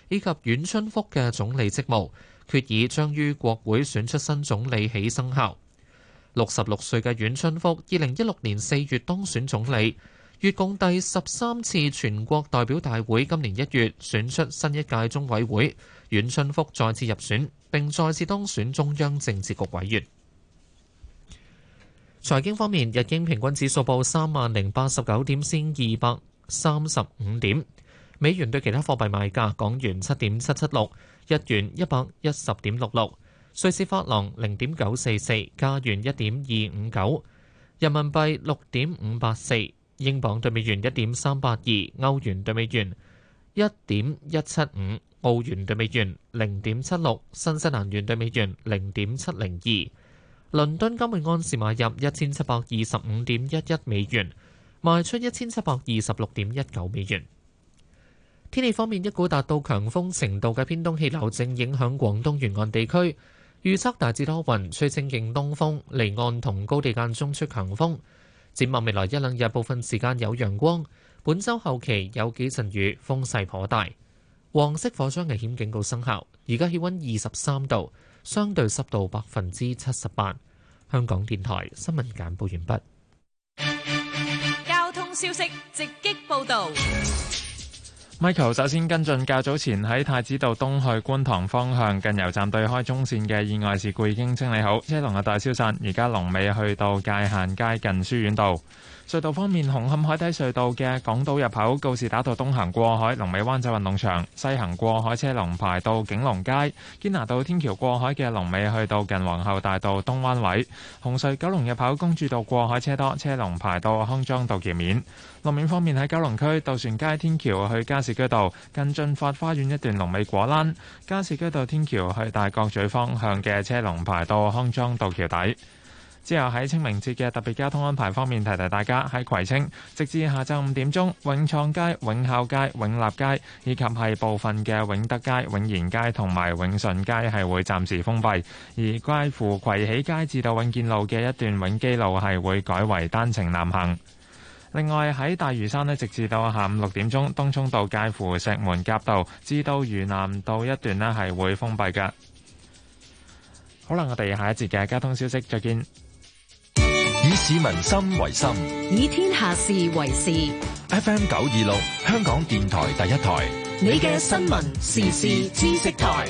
以及阮春福嘅總理職務，決議將於國會選出新總理起生效。66歲嘅阮春福2016年4月當選總理，越共第13次全國代表大會今年1月選出新一屆中委會，阮春福再次入選並再次當選中央政治局委員。財經方面，日經平均指數報3089點，升235點。美元對其他貨幣賣價：港元7.776，日元110.66，瑞士法郎0.944，加元1.259，人民幣6.584，英鎊對美元1.382，歐元對美元1.175，澳元對美元0.76，新西蘭元對美元0.702。倫敦金每盎司買入1725.11美元，賣出1726.19美元。天氣方面，一股達到強風程度嘅偏東氣流正影響廣東沿岸地區，預測大致多雲，吹清勁東風，離岸同高地間中吹強風。展望未來一兩日，部分時間有陽光，本週後期有幾陣雨，風勢頗大。黃色火災危險警告生效，而家氣溫23度。相對濕度78%。香港電台新聞簡報完畢。交通消息直擊報導。 Michael 首先跟進較早前喺太子道東去觀塘方向近油站對開中線嘅意外事故已經清理好，車龍大消散，而家龍尾去到界限街近書院道。隧道方面，紅磡海底隧道嘅港島入口告士打道東行過海，龍尾灣仔運動場；西行過海車龍排到景隆街。堅拿道天橋過海嘅龍尾去到近皇后大道東灣位。紅隧九龍入口公主道過海車多，車龍排到康莊道橋面。路面方面，喺九龍區渡船街天橋去加士居道近駿發花園一段龍尾果欄；加士居道天橋去大角咀方向嘅車龍排到康莊道橋底。之後喺清明節嘅特別交通安排方面，提提大家喺葵青，直至下晝5點鐘，永創街、永孝街、永立街以及係部分嘅永德街、永賢街同埋永順街係會暫時封閉，而介乎葵喜街至到永健路嘅一段永基路係會改為單程南行。另外喺大嶼山呢，直至到下午6點鐘，東涌道介乎石門甲道至到嶼南道一段呢係會封閉嘅。好啦，我哋下一節嘅交通消息再見。 以市民心為心， 以天下事為事。 FM 926，香港電台第一台， 你嘅新聞時事知識台。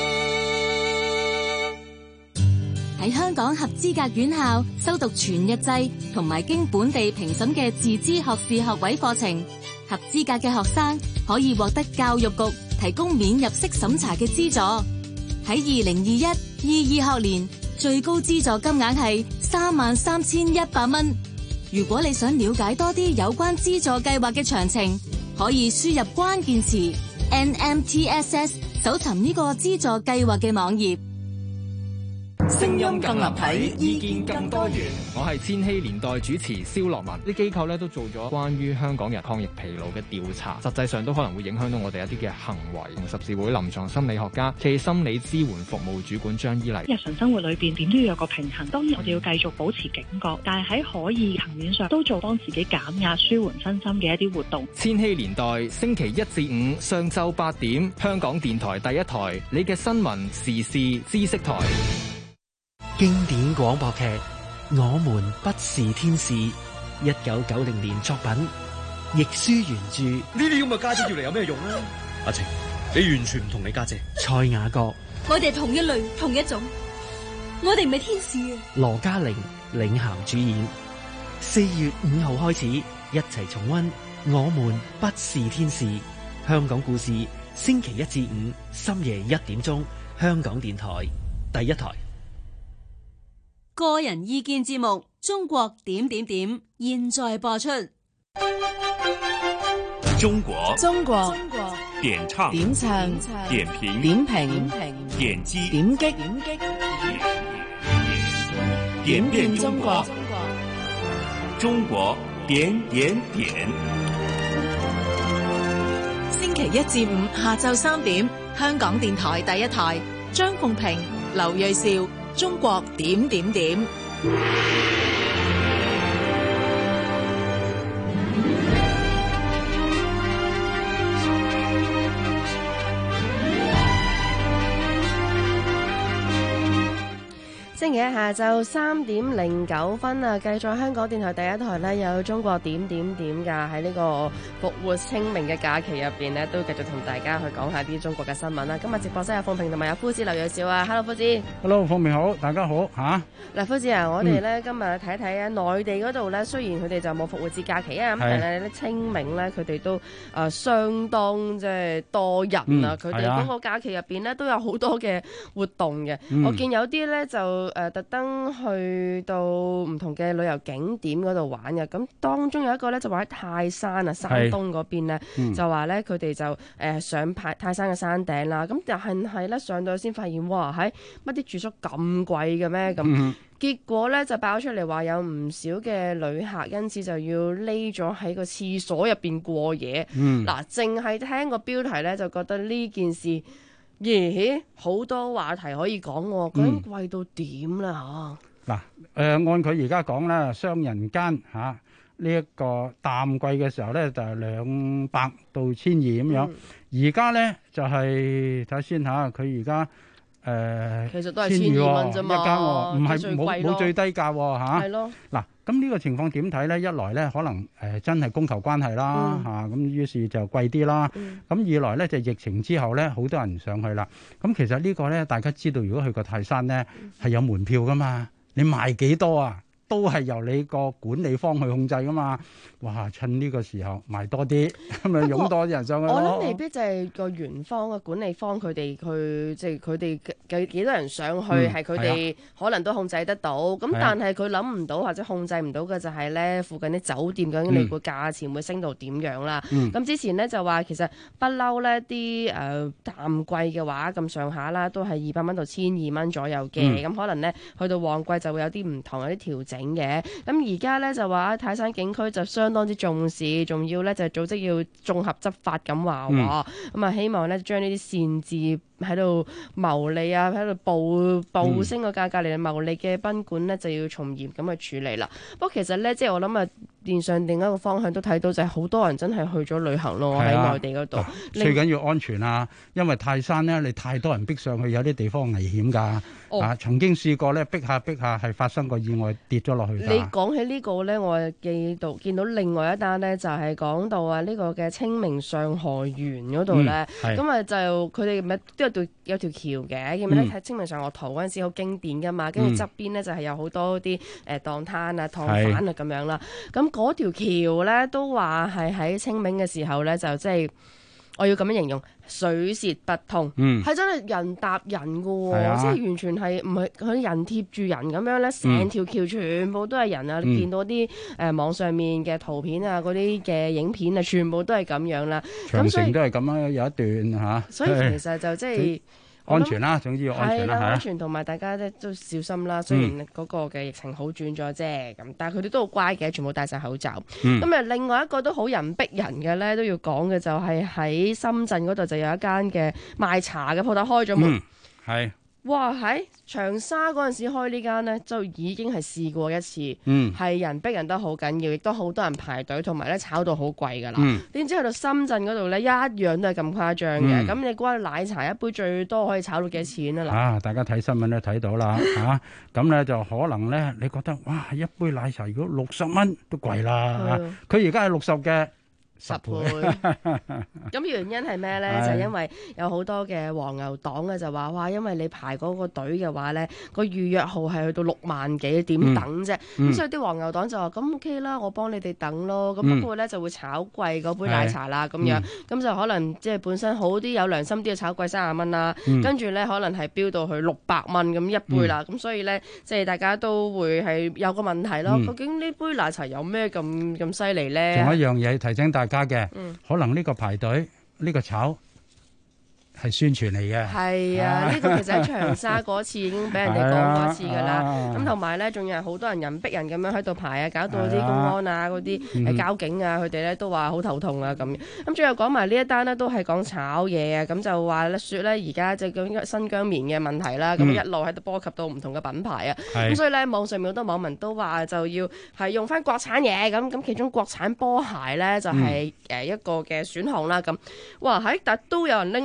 喺香港合資格院校修讀全日制同埋經本地評審嘅自資學士學位課程，合資格嘅學生可以獲得教育局提供免入息審查嘅資助。喺2021-22學年，最高資助金額係33,100蚊。如果你想了解多啲有關資助計劃嘅詳情，可以輸入關鍵詞 NMTSS 搜尋呢個資助計劃嘅網頁。 聲音更立體，意見更多元。 我係千禧年代主持蕭樂文。啲機構咧都做咗關於香港人抗疫疲勞嘅調查，實際上都可能會影響到我哋一啲嘅行為。同十字會臨床心理學家暨心理支援服務主管張依麗。 日常生活裏邊點都要有個平衡，當然我哋要繼續保持警覺，但係喺可以層面上都做幫自己減壓、舒緩身心嘅一啲活動。 千禧年代星期1至5上晝8點，香港電台第一台，你嘅新聞時事知識台。 經典廣播劇《我們不是天使》，1990年作品，亦舒原著。 呢啲咁嘅家姐要嚟有咩用啊？阿晴，你完全唔同你家姐。 蔡雅閣， 我哋同一類同一種，我哋唔係天使啊！ 羅嘉玲領銜主演。4月5號開始，一齊重溫《我們不是天使》。香港故事，星期1至5深夜1點鐘，香港電台第一台。 個人意見節目《中國點點點》現在播出。 中國點唱點評點擊點遍中國。 中國點點點。 星期1至5下晝3點，香港電台第一台，張鳳平、劉銳紹。中國點點點。 星期一下晝3:09啊，繼續香港電台第一台呢，有中國點點點㗎，喺呢個復活清明嘅假期入邊呢，都繼續同大家去講下啲中國嘅新聞啦。今日直播室有鳳平同埋有夫子劉銳紹啊 ，Hello 夫子 ，Hello 鳳平好，大家好嚇。 嗱夫子啊，我哋咧今日睇睇啊，內地嗰度咧，雖然佢哋就冇復活節假期啊，咁但係咧清明咧，佢哋都相當即係多人啊，佢哋嗰個假期入邊咧都有好多嘅活動嘅。我見有啲咧就特登去到唔同嘅旅遊景點嗰度玩嘅，咁當中有一個咧就話喺泰山啊，山東嗰邊咧就話咧佢哋就上泰山嘅山頂啦，咁但係咧上到去先發現，哇喺乜啲住宿咁貴嘅咩咁？結果咧就爆出嚟話有唔少嘅旅客因此就要匿咗喺個廁所入邊過夜。嗱，淨係聽個標題咧就覺得呢件事。咦，好多話題可以講喎，究竟貴到點啦嚇？ 嗱，按佢而家講啦，雙人間嚇呢一個淡季嘅時候咧，就係200到1200咁樣。而家咧就係睇下先嚇，佢而家其實都係1200蚊啫嘛， 一間喎，唔係冇最低價喎嚇。係咯。嗱，咁呢個情況點睇咧？一來咧可能真係供求關係啦嚇，咁於是就貴啲啦。咁二來咧就疫情之後咧，好多人上去啦。咁其實呢個咧，大家知道，如果去過泰山咧係有門票噶嘛，你賣幾多啊？都係由你個管理方去控制噶嘛。哇！趁呢個時候賣多啲，咁咪湧多啲人上去咯。 我諗未必就係個園方嘅管理方佢哋去，即係佢哋幾多人上去係佢哋可能都控制得到。咁但係佢諗唔到或者控制唔到嘅就係咧，附近啲酒店究竟你個價錢會升到點樣啦？咁之前咧就話其實不嬲咧啲淡季嘅話咁上下啦，都係200蚊到1200蚊左右嘅。咁可能咧去到旺季就會有啲唔同，有啲調整嘅。咁而家咧就話泰山景區就相當之重視，仲要咧就組織要綜合執法咁話，咁啊希望咧將呢啲擅自喺度牟利啊，喺度暴升個價格嚟牟利嘅賓館咧就要從嚴咁去處理啦。不過其實咧，即係我諗啊，電上另一個方向都睇到就係好多人真係去咗旅行咯，喺內地嗰度。 最緊要安全啊，因為泰山咧你太多人逼上去，有啲地方危險㗎。曾經試過咧逼下係發生過意外跌咗落去。 你講起呢個咧，我見到另外一單咧，就係講到啊呢個嘅清明上河園嗰度咧，咁啊就佢哋咪都有條橋嘅，記唔記得睇清明上河圖嗰陣時好經典㗎嘛？跟住側邊咧就係有好多啲檔攤啊、檔販啊咁樣啦。咁嗰條橋咧都話係喺清明嘅時候咧，就即係我要咁樣形容，水泄不通，係真係人搭人㗎喎，即係完全係唔係佢人貼住人咁樣咧，成條橋全部都係人啊！你見到啲網上面嘅圖片啊，嗰啲嘅影片啊，全部都係咁樣啦。 長城都係咁樣，有一段嚇。 所以其實就即係。 安全啦，總之要安全啦， 安全同埋大家咧都小心啦。雖然嗰個嘅疫情好轉咗啫，咁但係佢哋都好乖嘅，全部戴晒口罩。咁另外一個都好人逼人嘅咧，都要講嘅就係喺深圳嗰度就有一間嘅賣茶嘅鋪頭開咗門。 係。 哇！喺長沙嗰陣時開呢間呢，就已經係試過一次，係人逼人得好緊要，亦都好多人排隊，同埋咧炒到好貴㗎啦。點知去到深圳嗰度咧，一樣都係咁誇張嘅。咁你估下奶茶一杯最多可以炒到幾錢啊？嗱， 大家睇新聞都睇到啦嚇。咁咧就可能咧，你覺得哇，一杯奶茶如果60蚊都貴啦。佢而家係60嘅。10倍， 咁原因係咩咧？就係因為有好多嘅黃牛黨嘅就話，哇！因為你排嗰個隊嘅話咧，個預約號係去到6萬幾，點等啫？咁所以啲黃牛黨就話：咁 OK 啦，我幫你哋等咯。咁不過咧就會炒貴嗰杯奶茶啦，咁樣咁就可能即係本身好啲有良心啲嘅炒貴30蚊啦，跟住咧可能係飆到去600蚊咁一杯啦。咁所以咧即係大家都會係有個問題咯。究竟呢杯奶茶有咩咁犀利咧？ 仲有一樣嘢提醒大家嘅，可能呢個排隊呢個炒係宣傳嚟嘅。係啊， 呢個其實喺長沙嗰次已經俾人哋講過一次㗎啦。咁同埋咧，仲有好多人逼人咁樣喺度排啊，搞到啲公安啊、嗰啲交警啊，佢哋咧都話好頭痛啊咁。咁最後講埋呢一單呢，都係講炒嘢啊。咁就話咧説咧，而家就講新疆棉嘅問題啦。咁一路喺度波及到唔同嘅品牌啊。咁所以咧，網上面好多網民都話就要係用翻國產嘢咁。其中國產波鞋咧就係一個嘅選項啦。咁哇但都有人拎嚟炒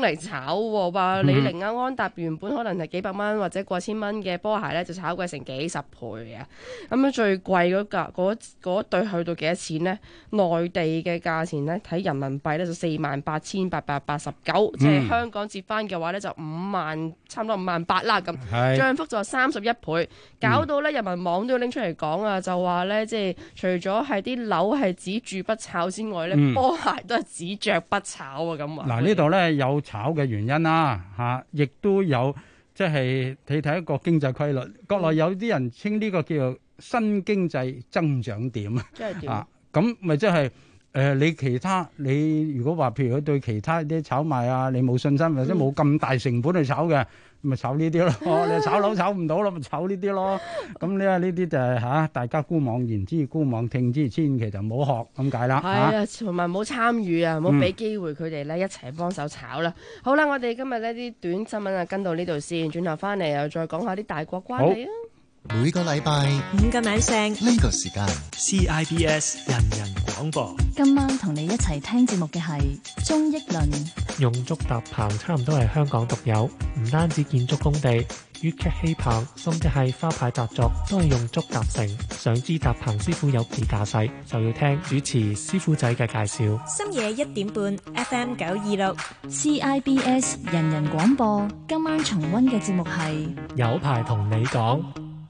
炒喎，話李寧啊、安踏原本可能係幾百蚊或者過千蚊嘅波鞋咧，就炒貴成幾十倍啊！咁樣最貴嗰對去到幾多錢呢？內地嘅價錢咧，睇人民幣咧就48,889，即係香港折翻嘅話咧就差唔多58,000啦咁，漲幅就31倍，搞到咧人民網都要拎出嚟講啊，就話咧即係除咗係啲樓係只住不炒之外咧，波鞋都係只着不炒啊咁話。 嗱呢度咧有炒嘅原因啦，嚇，亦都有即係你睇一個經濟規律，國內有啲人稱呢個叫做新經濟增長點啊，咁咪即係你如果話譬如佢對其他啲炒賣啊，你冇信心或者冇咁大成本去炒嘅，咪炒呢啲咯。你炒樓炒唔到咯，咪炒呢啲咯。咁呢啲就係大家姑妄言之，姑妄聽之，千祈就唔好學咁解啦。 係啊，同埋唔好參與啊，唔好俾機會佢哋咧一齊幫手炒啦。好啦，我哋今日呢啲短新聞啊跟到呢度先，轉頭翻嚟又再講下啲大國關係啊。 每個禮拜 5個晚上呢個時間 CIBS 人人廣播。 今晚同你一齊聽節目嘅係鍾益倫。 用竹搭棚差唔多係香港獨有，唔單止建築工地、粵劇戲棚，甚至係花牌搭作都係用竹搭成。想知搭棚師傅有幾架勢，就要聽主持師傅仔嘅介紹。 深夜1點半 FM 926 CIBS 人人廣播。今晚重溫嘅節目係有排同你講。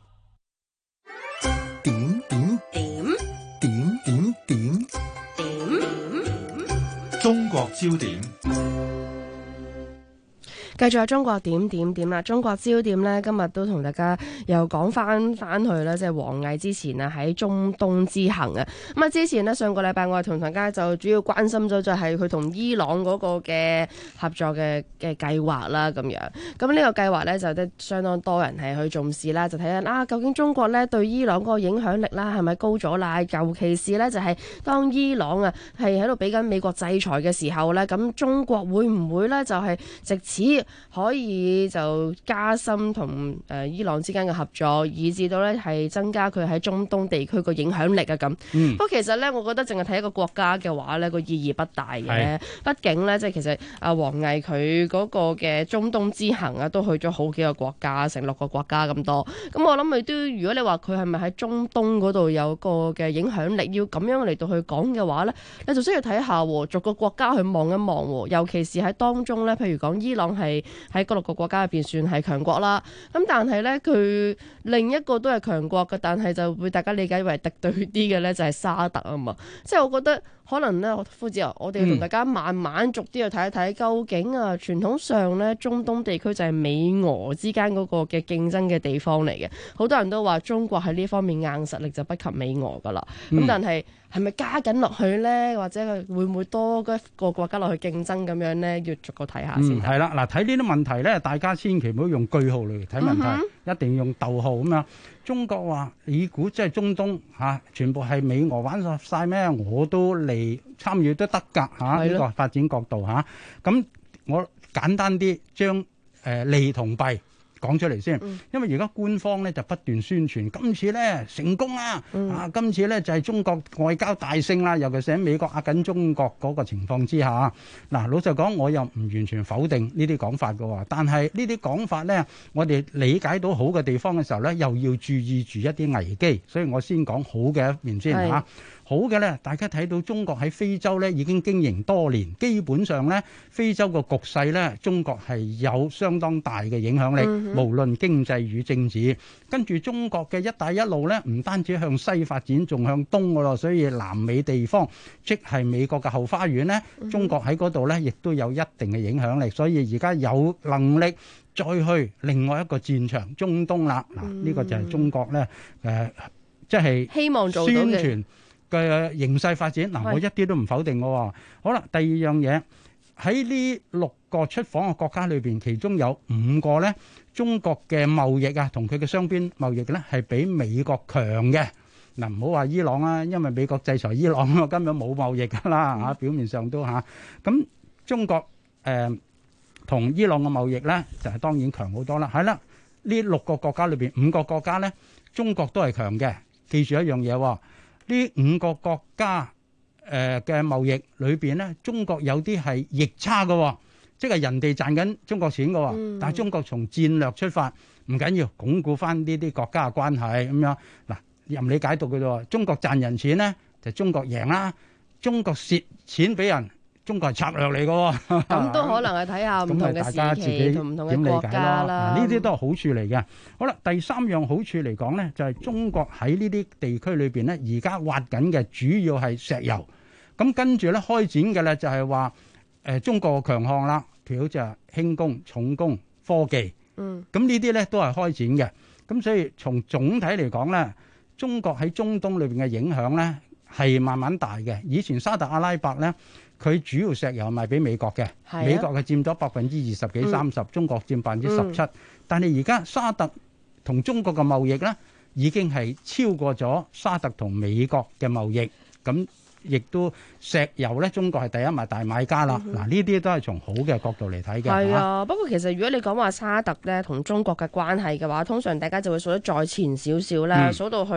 中國焦點。 繼續有中國點啦，中國焦點呢，今日都同大家又講翻去啦，即係王毅之前啊喺中東之行啊。咁啊之前呢，上個禮拜我哋同大家就主要關心咗就係佢同伊朗嗰個嘅合作嘅計劃啦咁樣。咁呢個計劃呢，就都相當多人係去重視啦，就睇下究竟中國呢對伊朗嗰個影響力啦係咪高咗啦？尤其是呢，就係當伊朗啊係喺度俾緊美國制裁嘅時候呢，咁中國會唔會呢？就係藉此可以就加深同伊朗之間嘅合作，以至到咧係增加佢喺中東地區個影響力啊咁。不過其實咧，我覺得淨係睇一個國家嘅話咧，個意義不大嘅。畢竟咧，即係其實王毅佢嗰個嘅中東之行啊，都去咗好幾個國家，成6個國家咁多。咁我諗佢都，如果你話佢係咪喺中東嗰度有個嘅影響力，要咁樣嚟到去講嘅話咧，你就需要睇下逐個國家去望一望，尤其是喺當中咧，譬如講伊朗係喺嗰6個國家入邊算係強國啦，咁但係咧佢另一個都係強國嘅，但係就會大家理解為敵對啲嘅咧就係沙特啊嘛，即係我覺得可能咧，夫子啊，我哋同大家慢慢逐啲去睇一睇，究竟啊傳統上咧中東地區就係美俄之間嗰個嘅競爭嘅地方嚟嘅，好多人都話中國喺呢方面硬實力就不及美俄噶啦，咁但係係咪加緊落去咧，或者會唔會多一個國家落去競爭咁樣咧？要逐個睇下先。 係啦，嗱睇呢啲問題咧，大家千祈唔好用句號嚟睇問題，一定要用逗號咁樣。中國話：你估即係中東全部係美俄玩晒咩？我都嚟參與都得㗎呢個發展角度嚇。咁我簡單啲將利同弊講出嚟先，因為而家官方咧就不斷宣傳今次咧成功啦，今次咧就係中國外交大勝啦，尤其是喺美國壓緊中國嗰個情況之下。嗱，老實講，我又唔完全否定呢啲講法嘅喎，但係呢啲講法咧，我哋理解到好嘅地方嘅時候咧，又要注意住一啲危機，所以我先講好嘅一面先嚇。好嘅咧，大家睇到中國喺非洲咧已經經營多年，基本上咧非洲個局勢咧，中國係有相當大嘅影響力，無論經濟與政治。跟住中國嘅一帶一路咧，唔單止向西發展，仲向東㗎咯，所以南美地方即係美國嘅後花園咧，中國喺嗰度咧亦都有一定嘅影響力，所以而家有能力再去另外一個戰場中東啦。嗱，呢個就係中國咧即係希望做到嘅宣傳嘅形勢發展。嗱，我一啲都唔否定嘅喎。好啦，第二樣嘢喺呢6個出訪嘅國家裏邊，其中有5個咧，中國嘅貿易啊，同佢嘅雙邊貿易咧係比美國強嘅。嗱，唔好話伊朗啊，因為美國制裁伊朗啊，根本冇貿易㗎啦嚇，表面上都嚇。咁中國同伊朗嘅貿易咧就係當然強好多啦。係啦，呢6個國家裏邊5個國家咧，中國都係強嘅。記住一樣嘢喎。呢5個國家嘅貿易裏邊咧，中國有啲係逆差嘅， 即係人哋賺緊中國錢嘅喎，但係中國從戰略出發，唔緊要，鞏固翻呢啲國家嘅關係咁樣。嗱，任你解讀嘅啫。中國賺人錢咧，就中國贏啦；中國蝕錢俾人，中國係策略嚟嘅喎。 咁都可能係睇下唔同嘅時期同唔同嘅國家啦。 呢啲都係好處嚟嘅。好啦，第三樣好處嚟講咧，就係中國喺呢啲地區裏邊咧，而家挖緊嘅主要係石油。咁跟住咧開展嘅咧就係話中國嘅強項啦，譬如好似係輕工、重工、科技。咁呢啲咧都係開展嘅。咁所以從總體嚟講咧，中國喺中東裏邊嘅影響咧係慢慢大嘅。以前沙特阿拉伯咧，佢主要石油賣俾美國嘅，美國係佔咗20%幾30%，中國佔17%。但係而家沙特同中國嘅貿易咧，已經係超過咗沙特同美國嘅貿易。咁亦都石油咧，中國係第一大買家啦。嗱，呢啲都係從好嘅角度嚟睇嘅。 係啊，不過其實如果你講話沙特咧同中國嘅關係嘅話，通常大家就會數得再前少少啦，數到去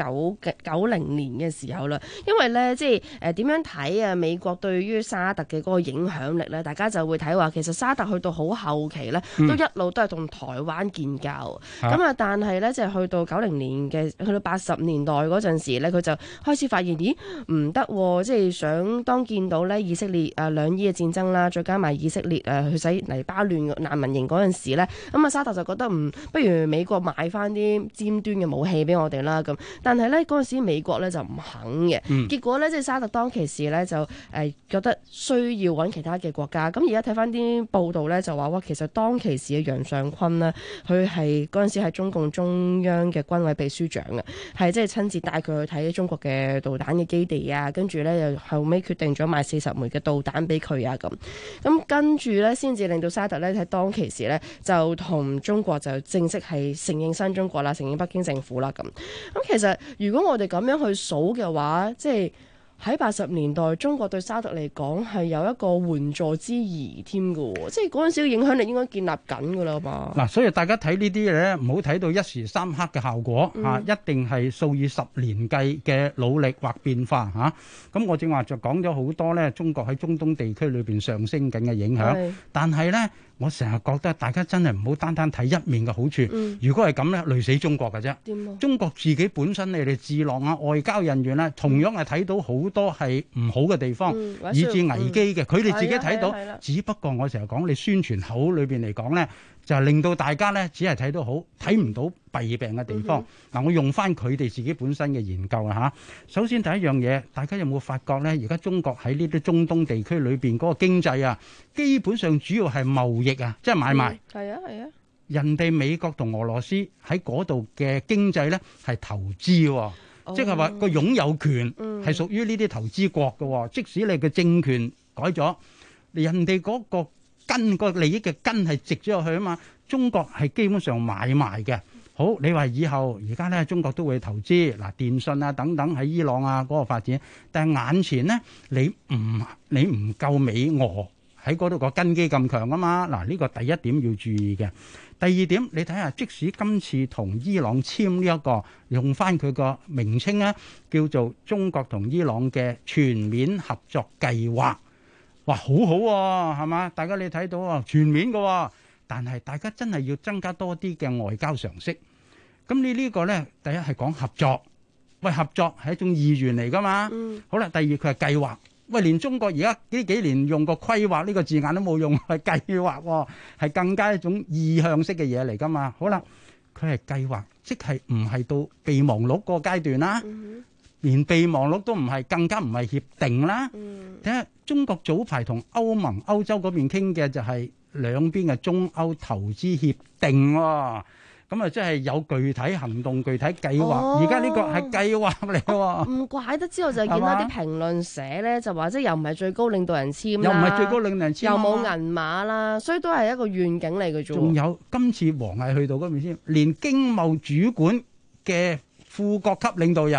90年嘅時候啦。因為咧，即係點樣睇啊？美國對於沙特嘅嗰個影響力咧，大家就會睇話，其實沙特去到好後期咧，都一路都係同台灣建交。咁啊，但係咧，即係去到90年嘅，去到80年代嗰陣時咧，佢就開始發現，咦，唔得。即係想當見到咧以色列兩伊嘅戰爭啦，再加埋以色列去使黎巴嫩難民營嗰陣時咧，咁啊沙特就覺得不如美國買翻啲尖端嘅武器俾我哋啦咁。但係咧嗰陣時美國咧就唔肯嘅，結果咧即係沙特當其時咧就覺得需要揾其他嘅國家。咁而家睇翻啲報道咧就話哇，其實當其時嘅楊尚昆呢，佢係嗰陣時係中共中央嘅軍委秘書長嘅，係即係親自帶佢去睇中國嘅導彈嘅基地啊，跟住咧又後尾決定咗買40枚嘅導彈俾佢啊咁跟住咧先至令到沙特咧喺當其時咧就同中國就正式係承認新中國啦，承認北京政府啦咁其實如果我哋咁樣去數嘅話，即係喺80年代中國對沙特嚟講係有一個援助之誼添嘅，即係嗰陣時嘅影響力應該建立緊噶啦嘛。嗱， 所以大家睇呢啲嘢咧，唔好睇到一時三刻嘅效果一定係數以10年計嘅努力或變化咁我正話就講咗好多咧，中國喺中東地區裏邊上升緊嘅影響，但係咧我成日覺得大家真係唔好單單睇一面嘅好處。如果係咁咧，累死中國嘅啫。中國自己本身你哋智囊啊、外交人員咧，同樣係睇到好多係唔好嘅地方，以致危機嘅。佢哋自己睇到，只不過我成日講你宣傳口裏邊嚟講咧，就係令到大家咧只係睇到好，睇唔到弊病嘅地方。嗱，我用翻佢哋自己本身嘅研究啦嚇。首先第一樣嘢，大家有冇發覺咧？而家中國喺呢啲中東地區裏邊嗰個經濟啊，基本上主要係貿易啊，即係買賣。係啊係啊。人哋美國同俄羅斯喺嗰度嘅經濟咧係投資喎。即係話個擁有權係屬於呢啲投資國嘅，即使你嘅政權改咗，人哋嗰個根個利益嘅根係植咗入去啊嘛。中國係基本上買賣嘅。好，你話以後而家咧，中國都會投資嗱電信啊等等喺伊朗啊嗰個發展，但係眼前咧你唔夠美俄喺嗰度個根基咁強啊嘛。嗱，呢個第一點要注意嘅。第二點，你睇下，即使今次同伊朗簽呢一個用翻佢個名稱咧，叫做中國同伊朗嘅全面合作計劃，哇，好好喎，係嘛？大家你睇到啊，全面嘅，但係大家真係要增加多啲嘅外交常識。咁你呢個咧，第一係講合作，喂，合作係一種意願嚟噶嘛。好啦，第二佢係計劃。喂，連中國而家呢幾年用個規劃呢個字眼都冇用，係計劃喎，係更加一種意向式嘅嘢嚟噶嘛。好啦，佢係計劃，即係唔係到備忘錄嗰個階段啦，連備忘錄都唔係，更加唔係協定啦。睇下中國早排同歐盟、歐洲嗰邊傾嘅就係兩邊嘅中歐投資協定喎。咁啊，即係有具體行動、具體計劃。而家呢個係計劃嚟喎。唔怪得之後就見到啲評論寫咧，就話即係又唔係最高領導人簽啦，又唔係最高領導人簽，又冇銀碼啦，所以都係一個願景嚟嘅啫。仲有今次王毅去到嗰邊先，連經貿主管嘅副國級領導人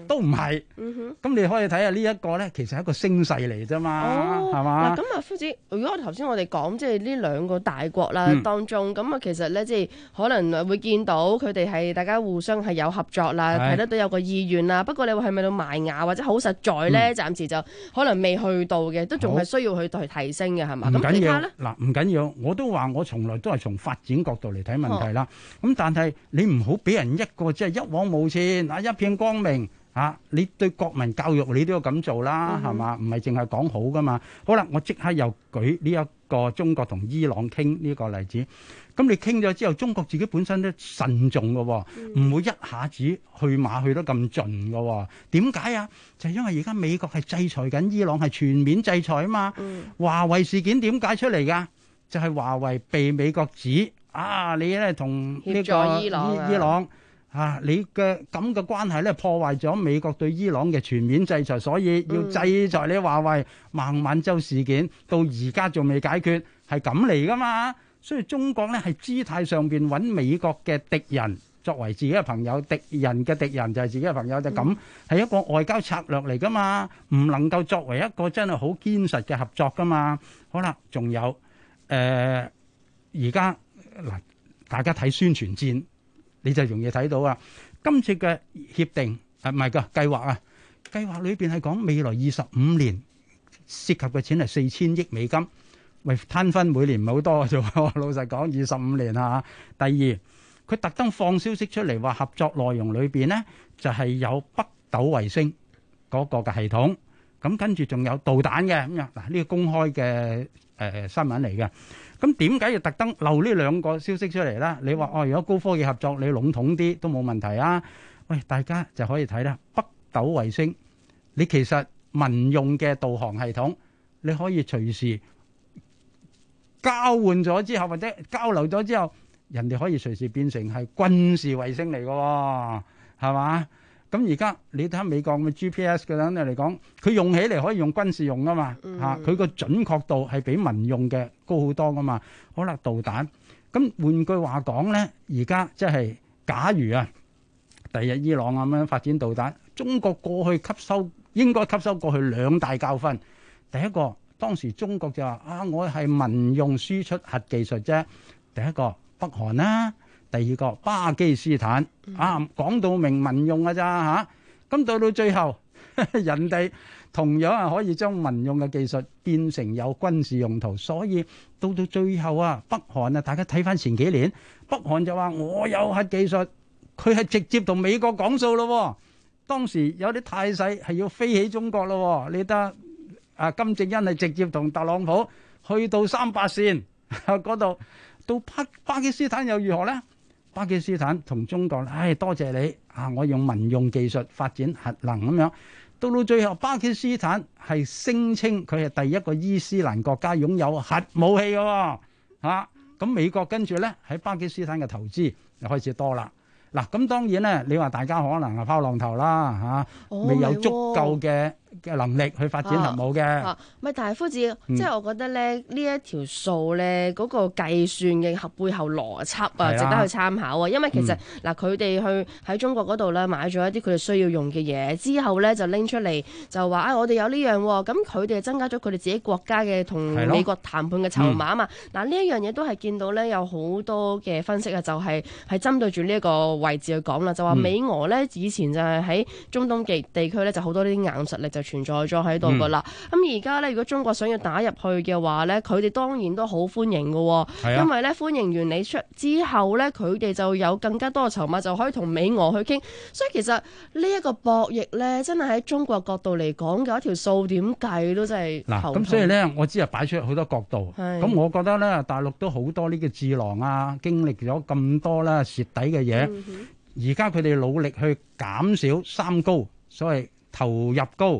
都唔係。咁你可以睇下呢一個咧，其實係一個升勢嚟啫嘛，係嘛？ 嗱，咁啊，夫子，如果頭先我哋講即係呢兩個大國啦當中，咁啊，其實咧即係可能會見到佢哋係大家互相係有合作啦，睇得到有個意願啦。不過你話係咪到埋牙或者好實在咧？暫時就可能未去到嘅，都仲係需要去提升嘅，係嘛？咁其他咧？ 嗱，唔緊要，我都話我從來都係從發展角度嚟睇問題啦。咁但係你唔好俾人一個即係一往無前啊，一片光明啊！你對國民教育你都要咁做啦，係嘛？唔係淨係講好噶嘛。好啦，我即刻又舉呢一個中國同伊朗傾呢個例子。咁你傾咗之後，中國自己本身都慎重嘅，唔會一下子去馬去得咁盡嘅。點解啊？就係因為而家美國係制裁緊伊朗，係全面制裁啊嘛。華為事件點解出嚟㗎？就係華為被美國指啊，你咧同呢個伊朗啊，你嘅咁嘅關係咧破壞咗美國對伊朗嘅全面制裁，所以要制裁你華為。孟晚舟事件到而家仲未解決，係咁嚟噶嘛？所以中國咧係姿態上邊揾美國嘅敵人作為自己嘅朋友，敵人嘅敵人就係自己嘅朋友，就咁係一個外交策略嚟噶嘛，唔能夠作為一個真係好堅實嘅合作噶嘛。好啦，仲有而家嗱，大家睇宣傳戰，你就容易睇到啊！今次嘅協定唔係㗎計劃啊，計劃裏邊係講未來25年涉及嘅錢係4000億美金，喂，攤分每年唔係好多啫喎。老實講，25年啊。第二，佢特登放消息出嚟話合作內容裏邊呢，就係有北斗衛星嗰個嘅系統，咁跟住仲有導彈嘅咁樣嗱，呢個公開嘅新聞嚟嘅。咁點解要特登漏呢兩個消息出嚟咧？你話哦，如果高科技合作你籠統啲都冇問題啊。喂，大家就可以睇啦，北斗衛星你其實民用嘅導航系統，你可以隨時交換咗之後或者交流咗之後，人哋可以隨時變成係軍事衛星嚟嘅喎，係嘛？咁而家你睇下美國嘅 GPS 嘅等嚟講，佢用起嚟可以用軍事用噶嘛嚇，佢個準確度係比民用嘅高好多噶嘛。好啦，導彈咁換句話講咧，而家即係假如啊，第日伊朗咁樣發展導彈，中國過去應該吸收過去兩大教訓。第一個，當時中國就話啊，我係民用輸出核技術啫。第一個北韓啦。第二個巴基斯坦啊，講到明民用㗎咋嚇，咁到最後人哋同樣係可以將民用嘅技術變成有軍事用途，所以到最後啊，北韓啊，大家睇翻前幾年，北韓就話我有核技術，佢係直接同美國講數咯。當時有啲態勢係要飛起中國咯，你得啊金正恩係直接同特朗普去到38線嗰度，到巴基斯坦又如何呢？巴基斯坦同中國，多謝你啊！我用民用技術發展核能咁樣，到最後巴基斯坦係聲稱佢係第一個伊斯蘭國家擁有核武器嘅喎，咁美國跟住咧喺巴基斯坦嘅投資就開始多啦。嗱，咁當然咧，你話大家可能係拋浪頭啦未有足夠嘅能力去發展核武嘅。 但係夫子，即係我覺得咧，呢一條數咧，嗰個計算嘅背後邏輯啊，值得去參考啊。因為其實嗱，佢哋去喺中國嗰度咧買咗一啲佢哋需要用嘅嘢，之後咧就拎出嚟就話我哋有呢樣喎，咁佢哋增加咗佢哋自己國家嘅同美國談判嘅籌碼啊嘛。嗱，呢一樣嘢都係見到咧有好多嘅分析啊，就係針對住呢一個位置去講啦，就話美俄咧以前就係喺中東地區咧就好多呢啲硬實力就存在咗喺度噶啦。咁而家咧如果中國想要打入去嘅話咧，佢哋當然都好歡迎噶，因為咧歡迎完你出之後咧，佢哋就有更加多嘅籌碼就可以同美俄去傾。所以其實呢一個博弈咧，真係喺中國角度嚟講嘅一條數點計都真係頭痛。 咁所以咧，我只係擺出好多角度。咁我覺得咧，大陸都好多呢個智囊啊，經歷咗咁多啦蝕底嘅嘢。而家佢哋努力去減少三高，所謂投入高、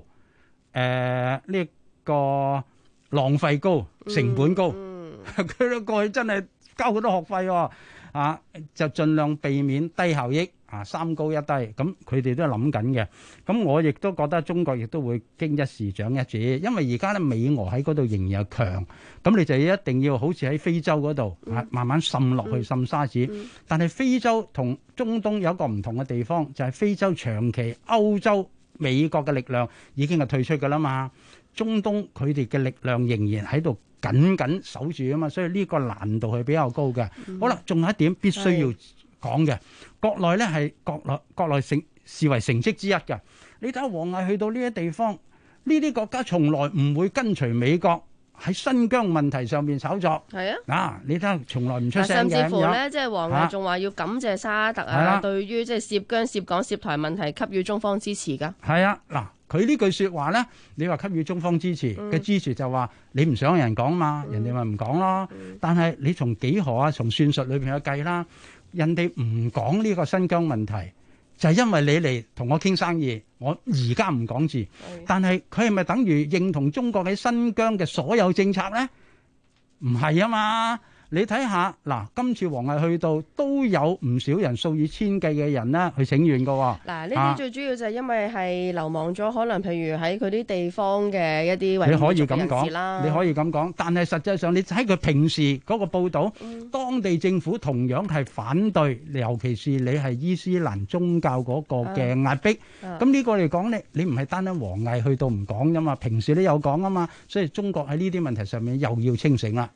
呢個浪費高、成本高。佢哋過去真係交好多學費喎，就盡量避免低效益。三高一低，咁佢哋都係諗緊嘅。咁我亦都覺得中國亦都會經一時長一智，因為而家咧美俄喺嗰度仍然係強，咁你就一定要好似喺非洲嗰度慢慢滲落去滲沙子。但係非洲同中東有一個唔同嘅地方，就係非洲長期歐洲、美國嘅力量已經係退出㗎啦嘛，中東佢哋嘅力量仍然喺度緊守住啊嘛，所以呢個難度係比較高嘅。好啦，仲有一點必須要講嘅，國內咧係國內視為成績之一嘅。你睇下王毅去到呢啲地方，呢啲國家從來唔會跟隨美國喺新疆問題上面炒作。 係啊， 你睇下從來唔出聲嘅。 甚至乎咧，即係王毅仲話要感謝沙特對於即係涉疆、涉港、涉台問題給予中方支持㗎。 係啊，嗱，佢呢句説話咧，你話給予中方支持嘅支持就話你唔想人講嘛，人哋咪唔講咯。但係你從幾何從算術裏邊去計啦。人哋唔講呢個新疆問題，就係因為你嚟同我傾生意，我而家唔講字。但係佢係咪等於認同中國喺新疆嘅所有政策呢？唔係啊嘛！你睇下嗱，今次王毅去到都有唔少人數以千計嘅人呢去請願㗎喎。 嗱，呢啲最主要就係因為係流亡咗，可能譬如喺佢啲地方嘅一啲維吾爾族人士啦。 你可以咁講，但係實際上你睇佢平時嗰個報導，當地政府同樣係反對，尤其是你係伊斯蘭宗教嗰個嘅壓迫。咁呢個嚟講，你唔係單單王毅去到唔講啫嘛，平時都有講啊嘛，所以中國喺呢啲問題上面又要清醒啦。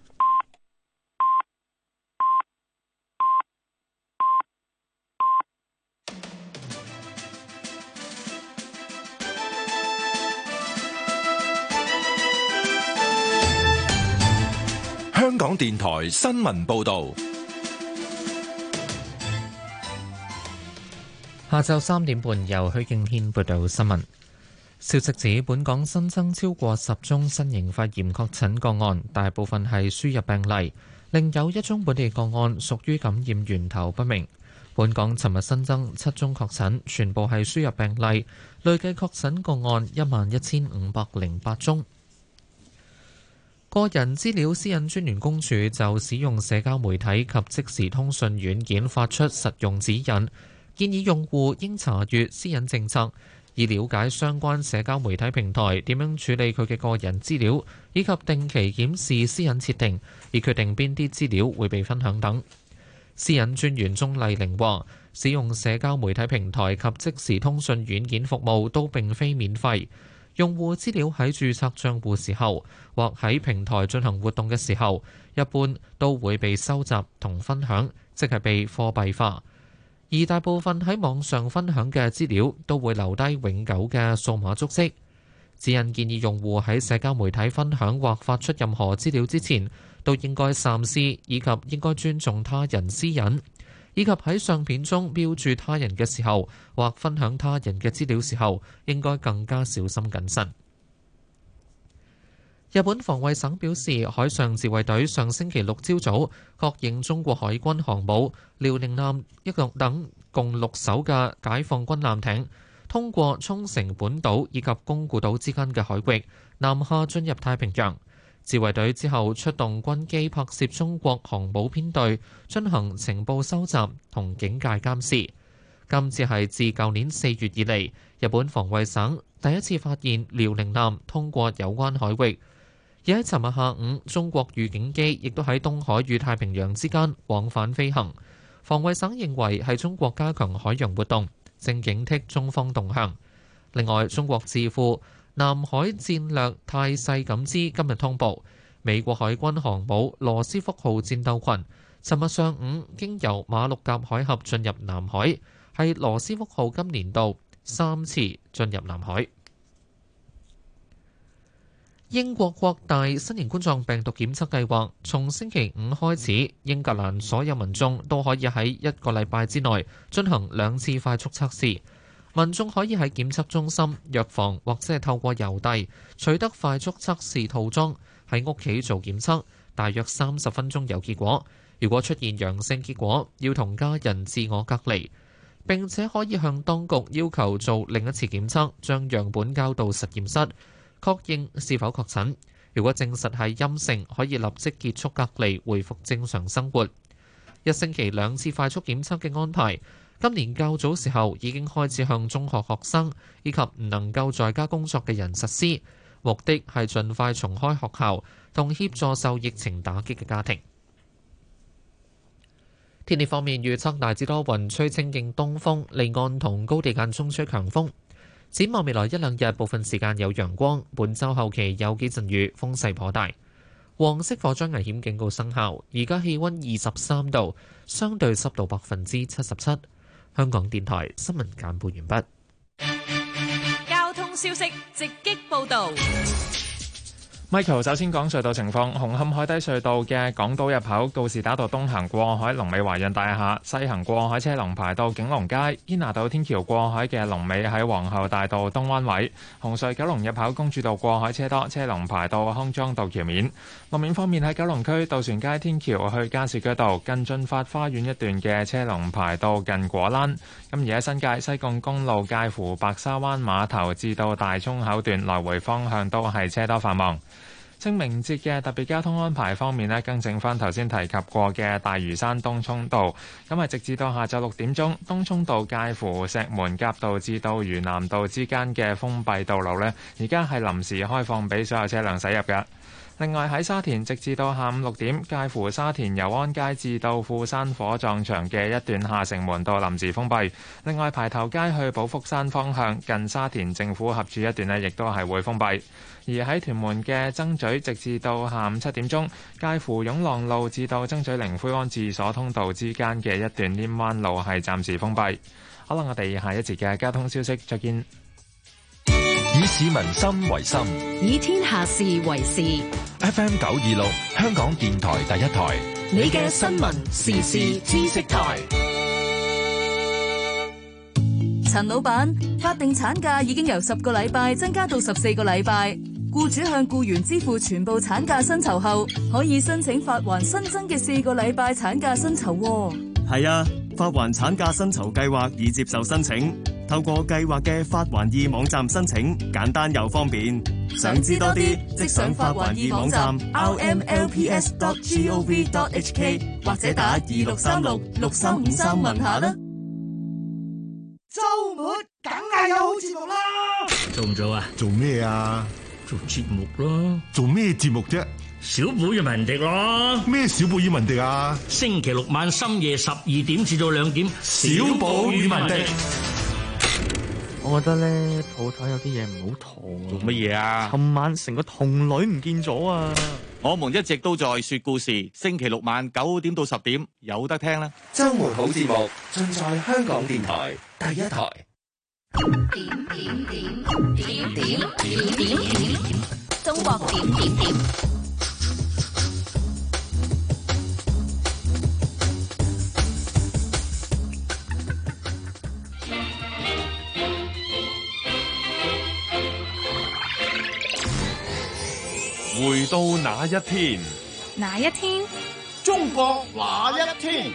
香港電台新聞報導， 下晝3點半由許敬軒報道新聞。消息指，本港新增超過10宗新型肺炎確診個案，大部分係輸入病例，另有1宗本地個案屬於感染源頭不明。本港尋日新增7宗確診，全部係輸入病例，累計確診個案11,508宗。個人資料私隱專員公署就使用社交媒體及即時通訊軟件發出實用指引，建議用戶應查閱私隱政策，以了解相關社交媒體平台點樣處理佢嘅個人資料，以及定期檢視私隱設定，以決定邊啲資料會被分享等。私隱專員鍾麗玲話，使用社交媒體平台及即時通訊軟件服務都並非免費。用戶資料喺註冊帳戶時候，或喺平台進行活動嘅時候，一般都會被收集同分享，即係被貨幣化。而大部分喺網上分享嘅資料都會留低永久嘅數碼足跡。指引建議用戶喺社交媒體分享或發出任何資料之前，都應該三思，以及應該尊重他人私隱，以及喺相片中標註他人嘅時候，或分享他人嘅資料時候，應該更加小心謹慎。日本防衛省表示，海上自衛隊上星期六朝早確認中國海軍航母遼寧艦一共等共6艘嘅解放軍艦艇通過沖繩本島以及宮古島之間嘅海域南下進入太平洋。自衛隊之後出動軍機拍攝中國航母編隊，進行情報收集同警戒監視。今次係自舊年4月以嚟，日本防衛省第一次發現遼寧艦通過有關海域。而喺尋日下午，中國預警機亦都喺東海與太平洋之間往返飛行。防衛省認為係中國加強海洋活動，正警惕中方動向。另外，中國智庫南海戰略態勢感知今日通報，美國海軍航母羅斯福號戰鬥群尋日上午經由馬六甲海峽進入南海，係羅斯福號今年度3次進入南海。英國擴大新型冠狀病毒檢測計劃，從星期5開始，英格蘭所有民眾都可以喺1個禮拜之內進行2次快速測試。民眾可以喺檢測中心、藥房或者係透過郵遞取得快速測試套裝，喺屋企做檢測，大約30分鐘有結果。如果出現陽性結果，要同家人自我隔離，並且可以向當局要求做另一次檢測，將樣本交到實驗室，確認是否確診。 如果證實係陰性，可以立即結束隔離，恢復正常生活。1星期2次快速檢測嘅安排，今年較早時候已經開始向中學學生以及唔能夠在家工作嘅人實施，目的係盡快重開學校，同協助受疫情打擊嘅家庭。天氣方面預測大致多雲，吹清勁東風，離岸同高地間中吹強風。展望未來1-2日，部分時間有陽光，本週後期有幾陣雨，風勢頗大。黃色火災危險警告生效，而家氣溫23度，相對濕度77%。香港電台新聞簡報完畢。 交通消息直擊報導。 Michael 首先講隧道情況，紅磡海底隧道嘅港島入口告士打道東行過海龍尾華潤大廈，西行過海車龍排到景隆街，堅拿道天橋過海嘅龍尾喺皇后大道東灣位，紅隧九龍入口公主道過海車多，車龍排到康莊道橋面。路面方面喺九龍區渡船街天橋去加士居道近駿發花園一段嘅車龍排到近果欄。咁而喺新界西貢公路介乎白沙灣碼頭至到大涌口段來回方向都係車多繁忙。清明節嘅特別交通安排方面呢，更正翻頭先提及過嘅大嶼山東涌道，咁係直至到下晝6點鐘，東涌道介乎石門甲道至到嶼南道之間嘅封閉道路呢，而家係臨時開放俾所有車輛駛入嘅。另外喺沙田，直至到下午6點，介乎沙田油安街至到富山火葬場嘅一段下城門道臨時封閉。另外排頭街去寶福山方向近沙田政府合署一段呢，亦都係會封閉。而喺屯門嘅曾咀，直至到下午7點鐘，介乎湧浪路至到曾咀靈灰安置所通道之間嘅一段稔灣路係暫時封閉。好啦，我哋下一節嘅交通消息再見。 以市民心為心， 以天下事為事。 FM 926，香港電台第一台， 你嘅新聞時事知識台。陳老闆，法定產假已經由10個禮拜增加到14個禮拜，僱主向僱員支付全部產假薪酬後，可以申請發還新增嘅4個禮拜產假薪酬。 係啊，發還產假薪酬計劃已接受申請。透過計劃嘅發還易網站申請，簡單又方便。想知多啲，即上發還易網站 rmlps.gov.hk 或者打26366353問下啦。 周末梗係有好節目啦！ 做唔做啊？ 做咩啊？ 做節目咯。 做咩節目啫？ 小寶與文迪咯。 咩小寶與文迪啊？ 星期6晚深夜12點至到2點， 小寶與文迪。 我覺得咧，鋪頭有啲嘢唔好妥。 做乜嘢啊？ 尋晚成個童女唔見咗啊！ 我們一直都在說故事，星期6晚9點到10點有得聽啦。 周末好節目盡在香港電台第一台。 點，中國點。 回到那一天， 哪一天？ 中國那一天。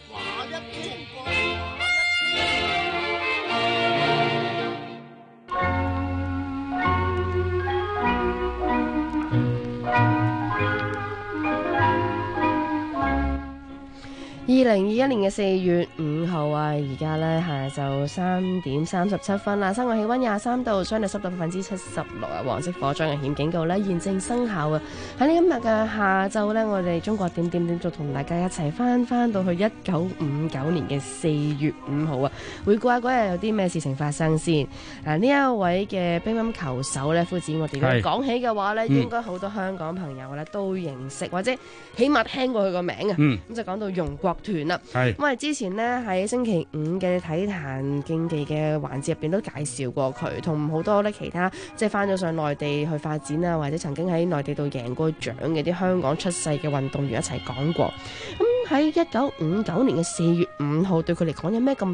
2021年嘅4月5號啊，而家呢下晝3點37分啦，室外氣溫23度，相對濕度76%啊，黃色火災危險警告呢現正生效啊！喺今日嘅下晝呢，我哋中國點就同大家一齊翻到去1959年嘅4月5號啊，回顧下嗰日有啲咩事情發生先。呢一位嘅乒乓球手呢，夫子我哋講起嘅話呢，應該好多香港朋友呢都認識，或者起碼聽過佢個名啊。咁就講到容國團啦，咁我哋之前呢喺星期5嘅體壇競技嘅環節入邊都介紹過佢，同好多咧其他即係翻咗上內地去發展啊，或者曾經喺內地度贏過獎嘅啲香港出世嘅運動員一齊講過。咁喺1959年嘅4月5號對佢嚟講有咩咁特別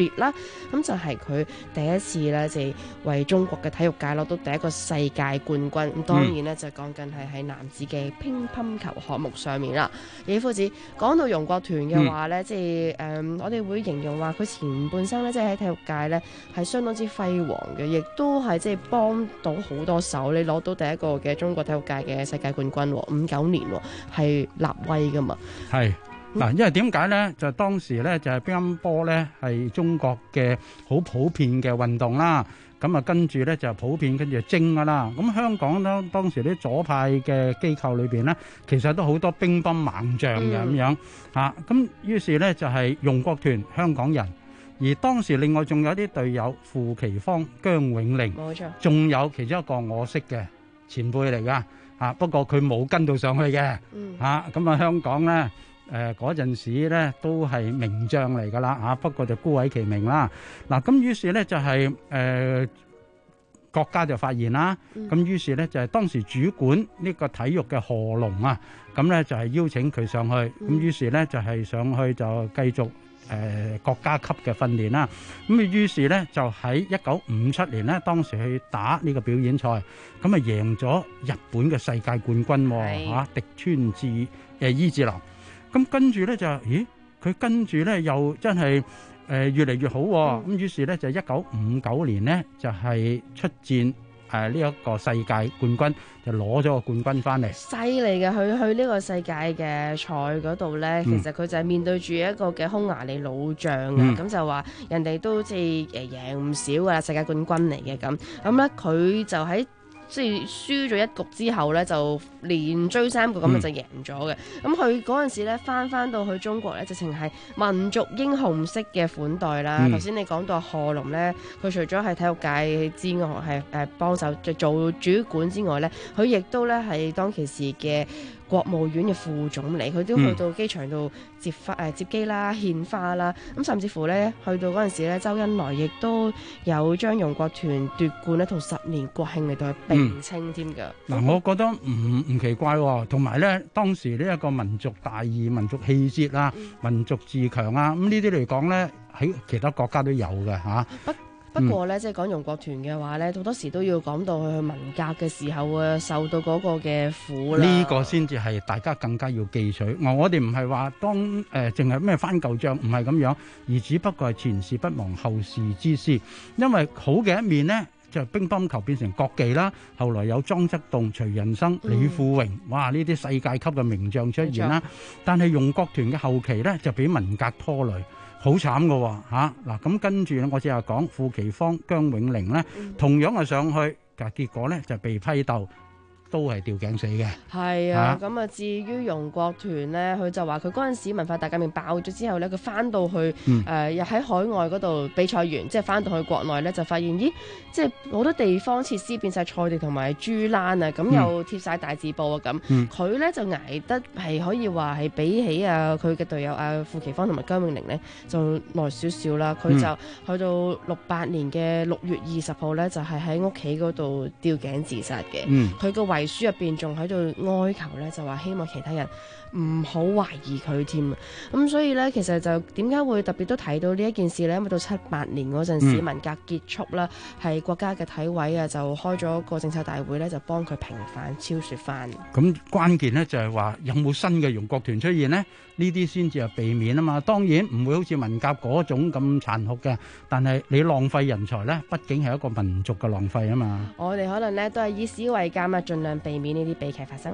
別啦。咁就係佢第一次咧，就係為中國嘅體育界攞到第一個世界冠軍。咁當然咧就講緊係喺男子嘅乒乓球項目上面啦。野夫子講到容國團嘅話咧，即係我哋會形容話佢前半生咧，即係喺體育界咧係相當之輝煌嘅，亦都係即係幫到好多手。你攞到第一個嘅中國體育界嘅世界冠軍，59年係立威噶嘛？ 係嗱，因為點解咧？就當時咧就係乒乓波咧係中國嘅好普遍嘅運動啦。咁啊，跟住咧就普遍跟住精噶啦。咁香港咧當時啲左派嘅機構裏邊咧，其實都好多乒乓猛將嘅咁樣嚇。咁於是咧就係容國團香港人，而當時另外仲有啲隊友傅其芳、姜永齡， 冇錯， 仲有其中一個我識嘅前輩嚟噶嚇，不過佢冇跟到上去嘅嚇。咁啊，香港咧。嗰陣時咧都係名將嚟㗎啦嚇，不過就孤偉其名啦。嗱，咁於是咧就係國家就發現啦，咁於是咧就係當時主管呢個體育嘅賀龍啊，咁咧就係邀請佢上去，咁於是咧就係上去就繼續國家級嘅訓練啦。咁啊於是咧就喺1957年咧，當時去打呢個表演賽，咁啊贏咗日本嘅世界冠軍嚇，荻村伊智郎。咁跟住咧就，咦？佢跟住咧又真係越嚟越好喎。咁於是咧就1959年咧就係出戰呢一個世界冠軍，就攞咗個冠軍翻嚟。 犀利嘅，去呢個世界嘅賽嗰度咧，其實佢就係面對住一個嘅匈牙利老將啊。咁就話人哋都即係贏唔少㗎啦，世界冠軍嚟嘅咁。咁咧佢就喺即係輸咗一局之後咧，就連追3個咁就贏咗嘅。咁佢嗰陣時咧翻到去中國咧，直情係民族英雄式嘅款待啦。頭先你講到賀龍咧，佢除咗係體育界之外，係幫手做主管之外咧，佢亦都咧係當其時嘅國務院嘅副總理，佢都去到機場度接機啦、獻花啦。咁甚至乎咧，去到嗰陣時咧，周恩來亦都有將容國團奪冠咧同10年國慶嚟到去並稱添㗎。嗱， 我覺得唔奇怪喎。同埋咧，當時呢一個民族大義、民族氣節啊、民族自強啊，咁呢啲嚟講咧，喺其他國家都有嘅嚇。 不過咧，即係講容國團嘅話咧，好多時都要講到佢文革嘅時候啊，受到嗰個嘅苦啦。呢個先至係大家更加要記取。我哋唔係話當淨係咩翻舊帳，唔係咁樣，而只不過係前事不忘後事之師。因為好嘅一面呢，就乒乓球變成國技啦。後來有莊則棟、徐人生、李富榮，哇！呢啲世界級嘅名將出現啦。但係容國團嘅後期呢，就俾文革拖累。好慘㗎喎嚇！嗱，咁跟住咧，我只係講傅其芳、姜永齡咧，同樣係上去，但係結果咧就被批鬥，都係吊頸死嘅。 係啊，咁啊至於容國團咧，佢就話佢嗰陣時文化大革命爆咗之後咧，佢翻到去又喺海外嗰度比賽完，即係翻到去國內咧就發現，咦，即係好多地方設施變晒菜地同埋豬欄啊，咁又貼晒大字報啊咁。佢咧就捱得係可以話係比起佢嘅隊友傅其芳同埋姜永齡咧就耐少少啦。佢就去到68年嘅6月20號咧，就係喺屋企嗰度吊頸自殺嘅。佢個遺書入邊仲喺度哀求咧，就話希望其他人唔好懷疑佢添啊！咁所以咧，其實就點解會特別都提到呢一件事咧？因為到78年嗰陣時，文革結束啦，係國家嘅體委啊，就開咗個政策大會咧，就幫佢平反超説翻。 咁關鍵咧就係話有冇新嘅容國團出現呢？呢啲先至係避免啊嘛。當然唔會好似文革嗰種咁殘酷嘅，但係你浪費人才咧，畢竟係一個民族嘅浪費啊嘛。 我哋可能咧都係以史為鑑啊，盡量避免呢啲悲劇發生啦。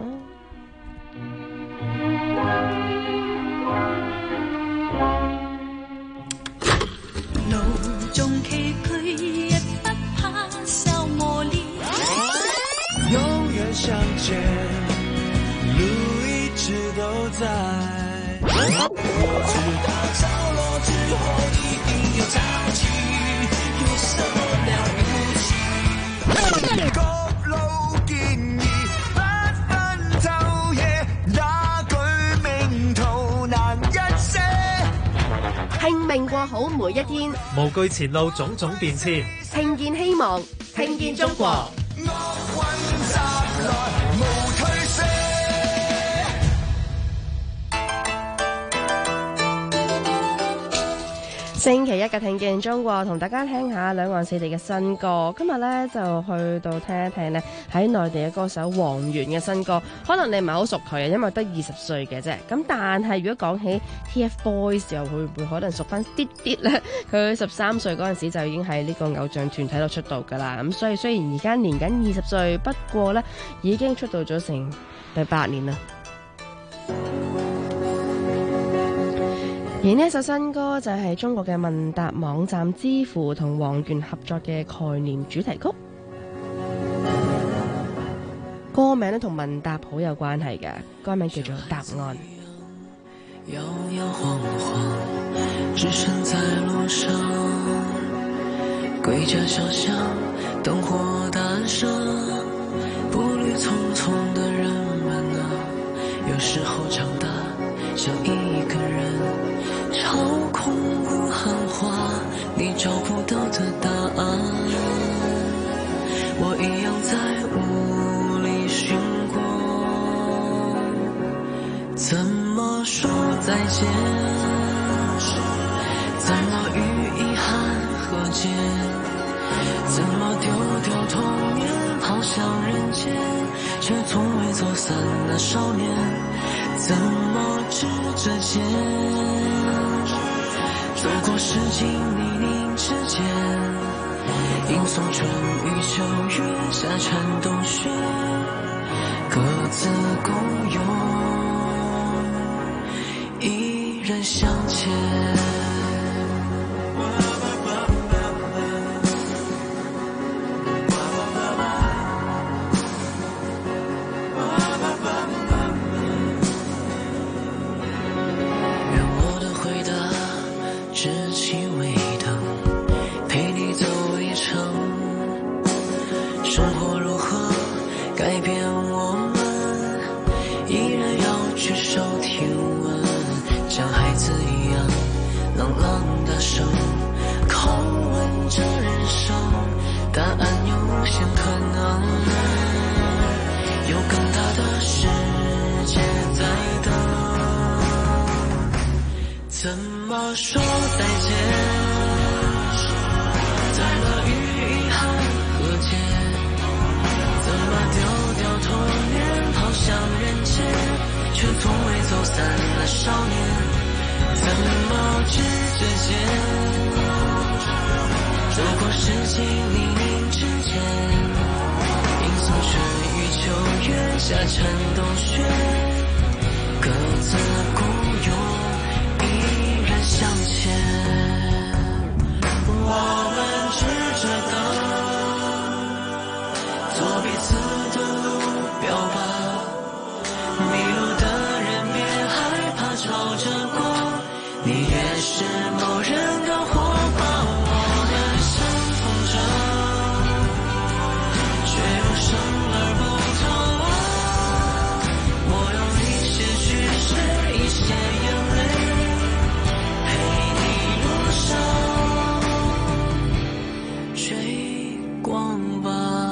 路中崎嶇，也不怕受磨練。永遠向前，路一直都在。我知道潮落之後一定有潮起，有什麼了不起？各路建議不分晝夜，那句名圖難一些。 拼命過好每一天， 無懼前路種種變遷， 聽見希望，聽見中國。 星期一嘅聽見中國，同大家聽下兩岸四地嘅新歌。今日咧就去到聽一聽咧喺內地嘅歌手王源嘅新歌。可能你唔係好熟佢啊，因為得20歲嘅啫。咁但係如果講起 TFBOYS 又會唔會可能熟翻啲啲咧？佢13歲嗰陣時就已經喺呢個偶像團體度出道噶啦。咁所以雖然而家年僅20歲，不過咧已經出道咗成第8年啦。而呢一首新歌就係中國嘅問答網站知乎同王源合作嘅概念主題曲，歌名咧同問答好有關係嘅，歌名叫做《答案》。 搖搖晃晃，置身在路上，歸家小巷，燈火闌珊，步履匆匆的人們啊，有時候長大像一個人。超空無寒花，你找不到的答案，我一樣在霧裡尋過，怎麼說再見，怎麼與遺憾和解，怎麼丟掉童年跑向人間，卻從未走散的少年，怎麼指着肩，走過世紀泥濘之間，迎送春雨秋月夏蟬冬雪，各自共用，依然向前。怎麼說再見，怎麼與遺憾和解，怎麼丟掉童年跑向人間，卻從未走散的少年，怎麼指着肩，走過世紀泥濘之間，迎送春雨秋月夏蟬冬雪，各自共用，向前，我們指着燈，做彼此的路標靶，迷路的人別害怕朝着光，你也是某人的火把，我們相逢着，卻又生而不同，我用一些去睡，一些眼淚，追光吧。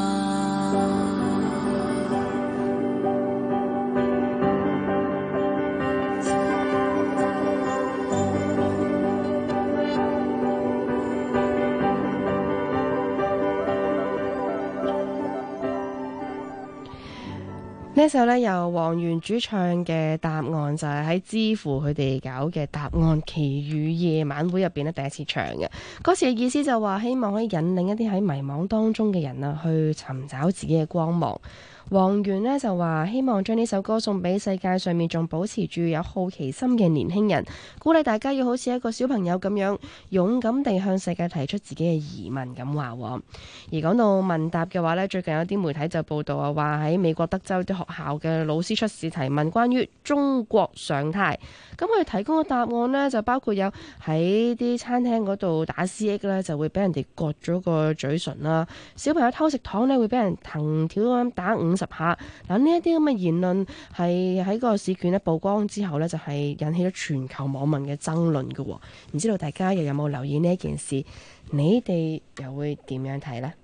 呢首咧由王源主唱嘅答案，就係喺知乎佢哋搞嘅答案奇遇夜晚會入邊咧第一次唱嘅。嗰時嘅意思就話希望可以引領一啲喺迷惘當中嘅人啊，去尋找自己嘅光芒。王源呢就話希望將呢首歌送俾世界上面仲保持住有好奇心嘅年輕人，鼓勵大家要好似一個小朋友咁樣勇敢地向世界提出自己嘅疑問咁話。而講到問答嘅話呢，最近有啲媒體就報道話喺美國德州啲學校嘅老師出試提問關於中國常態，咁佢哋提供嘅答案呢，就包括有喺啲餐廳嗰度打思噎呢，就會俾人哋割咗個嘴唇啦；小朋友偷食糖呢，會俾人藤條咁打50下。嗱，呢一啲咁嘅言論係喺個試卷咧曝光之後呢，就係引起咗全球網民嘅爭論嘅。唔知道大家又有冇留意呢一件事？你哋又會點樣睇呢？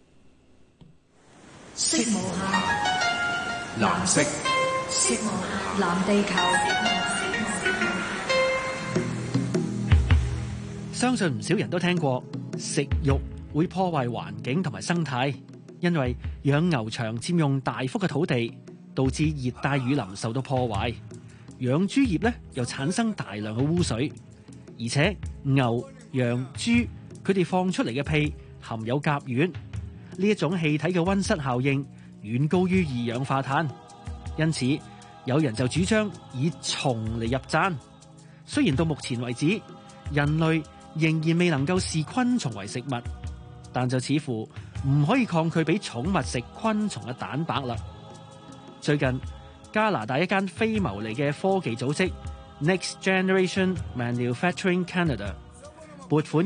色無限，藍色，色無限，藍地球。 相信唔少人都聽過食肉會破壞環境同埋生態，因為養牛場佔用大幅嘅土地，導致熱帶雨林受到破壞。養豬業咧又產生大量嘅污水，而且牛、羊、豬佢哋放出嚟嘅屁含有甲烷，呢一種氣體嘅溫室效應遠高於二氧化碳，因此有人就主張以蟲嚟入贊。雖然到目前為止，人類仍然未能夠視昆蟲為食物，但就似乎唔可以抗拒俾寵物食昆蟲嘅蛋白啦。最近加拿大一間非牟利嘅科技組織 Next Generation Manufacturing Canada 撥款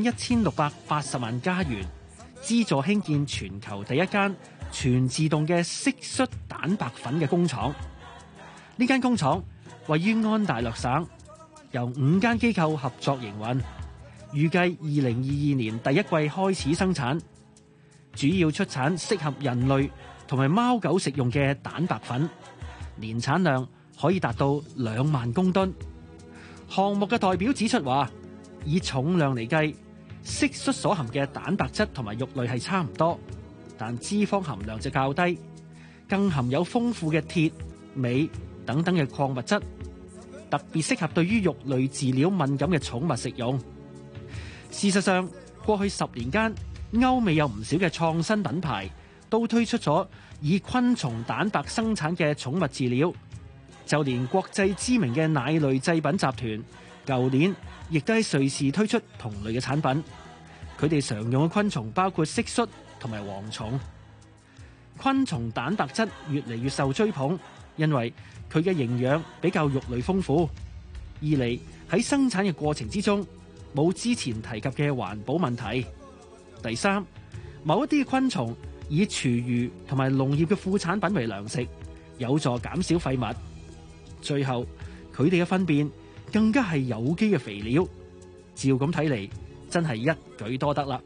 1680萬加元，資助興建全球第一間全自動嘅蟋蟀蛋白粉嘅工廠。呢間工廠位於安大略省，由5間機構合作營運，預計2022年第一季開始生產，主要出產適合人類同埋貓狗食用嘅蛋白粉，年產量可以達到2萬公噸。項目嘅代表指出話，以重量嚟計，蟋蟀所含嘅蛋白質同埋肉類係差唔多，但脂肪含量就較低，更含有豐富嘅鐵、鎂等等嘅礦物質，特別適合對於肉類飼料敏感嘅寵物食用。事實上，過去10年間，歐美有唔少嘅創新品牌都推出咗以昆蟲蛋白生產嘅寵物飼料，就連國際知名嘅奶類製品集團，舊年亦都喺瑞士推出同類嘅產品。佢哋常用嘅昆蟲包括蟋蟀同埋蝗蟲。昆蟲蛋白質越嚟越受追捧，因為佢嘅營養比較肉類豐富，二嚟喺生產嘅過程之中冇之前提及嘅環保問題。第三，某一啲昆蟲以廚餘同埋農業嘅副產品為糧食，有助減少廢物。最後，佢哋嘅糞便更加係有機嘅肥料。照咁睇嚟，真係一舉多得啦。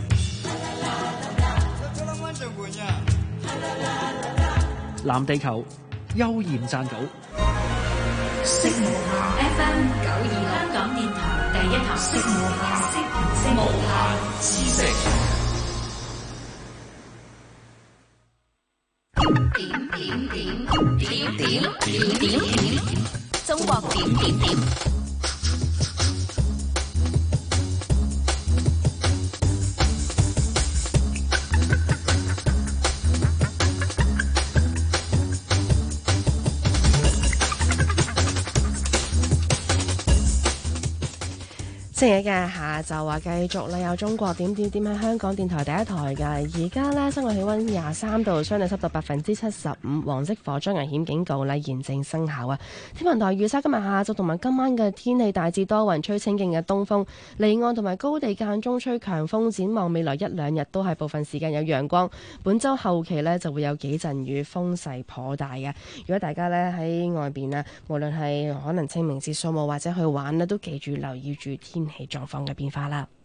藍地球邱焱撰稿。 FM 92香港電台第一台，無限知識。點，中國點。 星期一嘅下晝啊，繼續咧有中國點喺香港電台第一台嘅。而家咧室外氣溫23度，相對濕度75%，黃色火災危險警告咧現正生效啊！天文台預測今日下晝同埋今晚嘅天氣大致多雲，吹清勁嘅東風，離岸同埋高地間中吹強風。展望未來1-2日都係部分時間有陽光，本週後期咧就會有幾陣雨，風勢頗大嘅。如果大家咧喺外邊啊，無論係可能清明節掃墓或者去玩咧，都記住留意住天氣狀況嘅變化啦。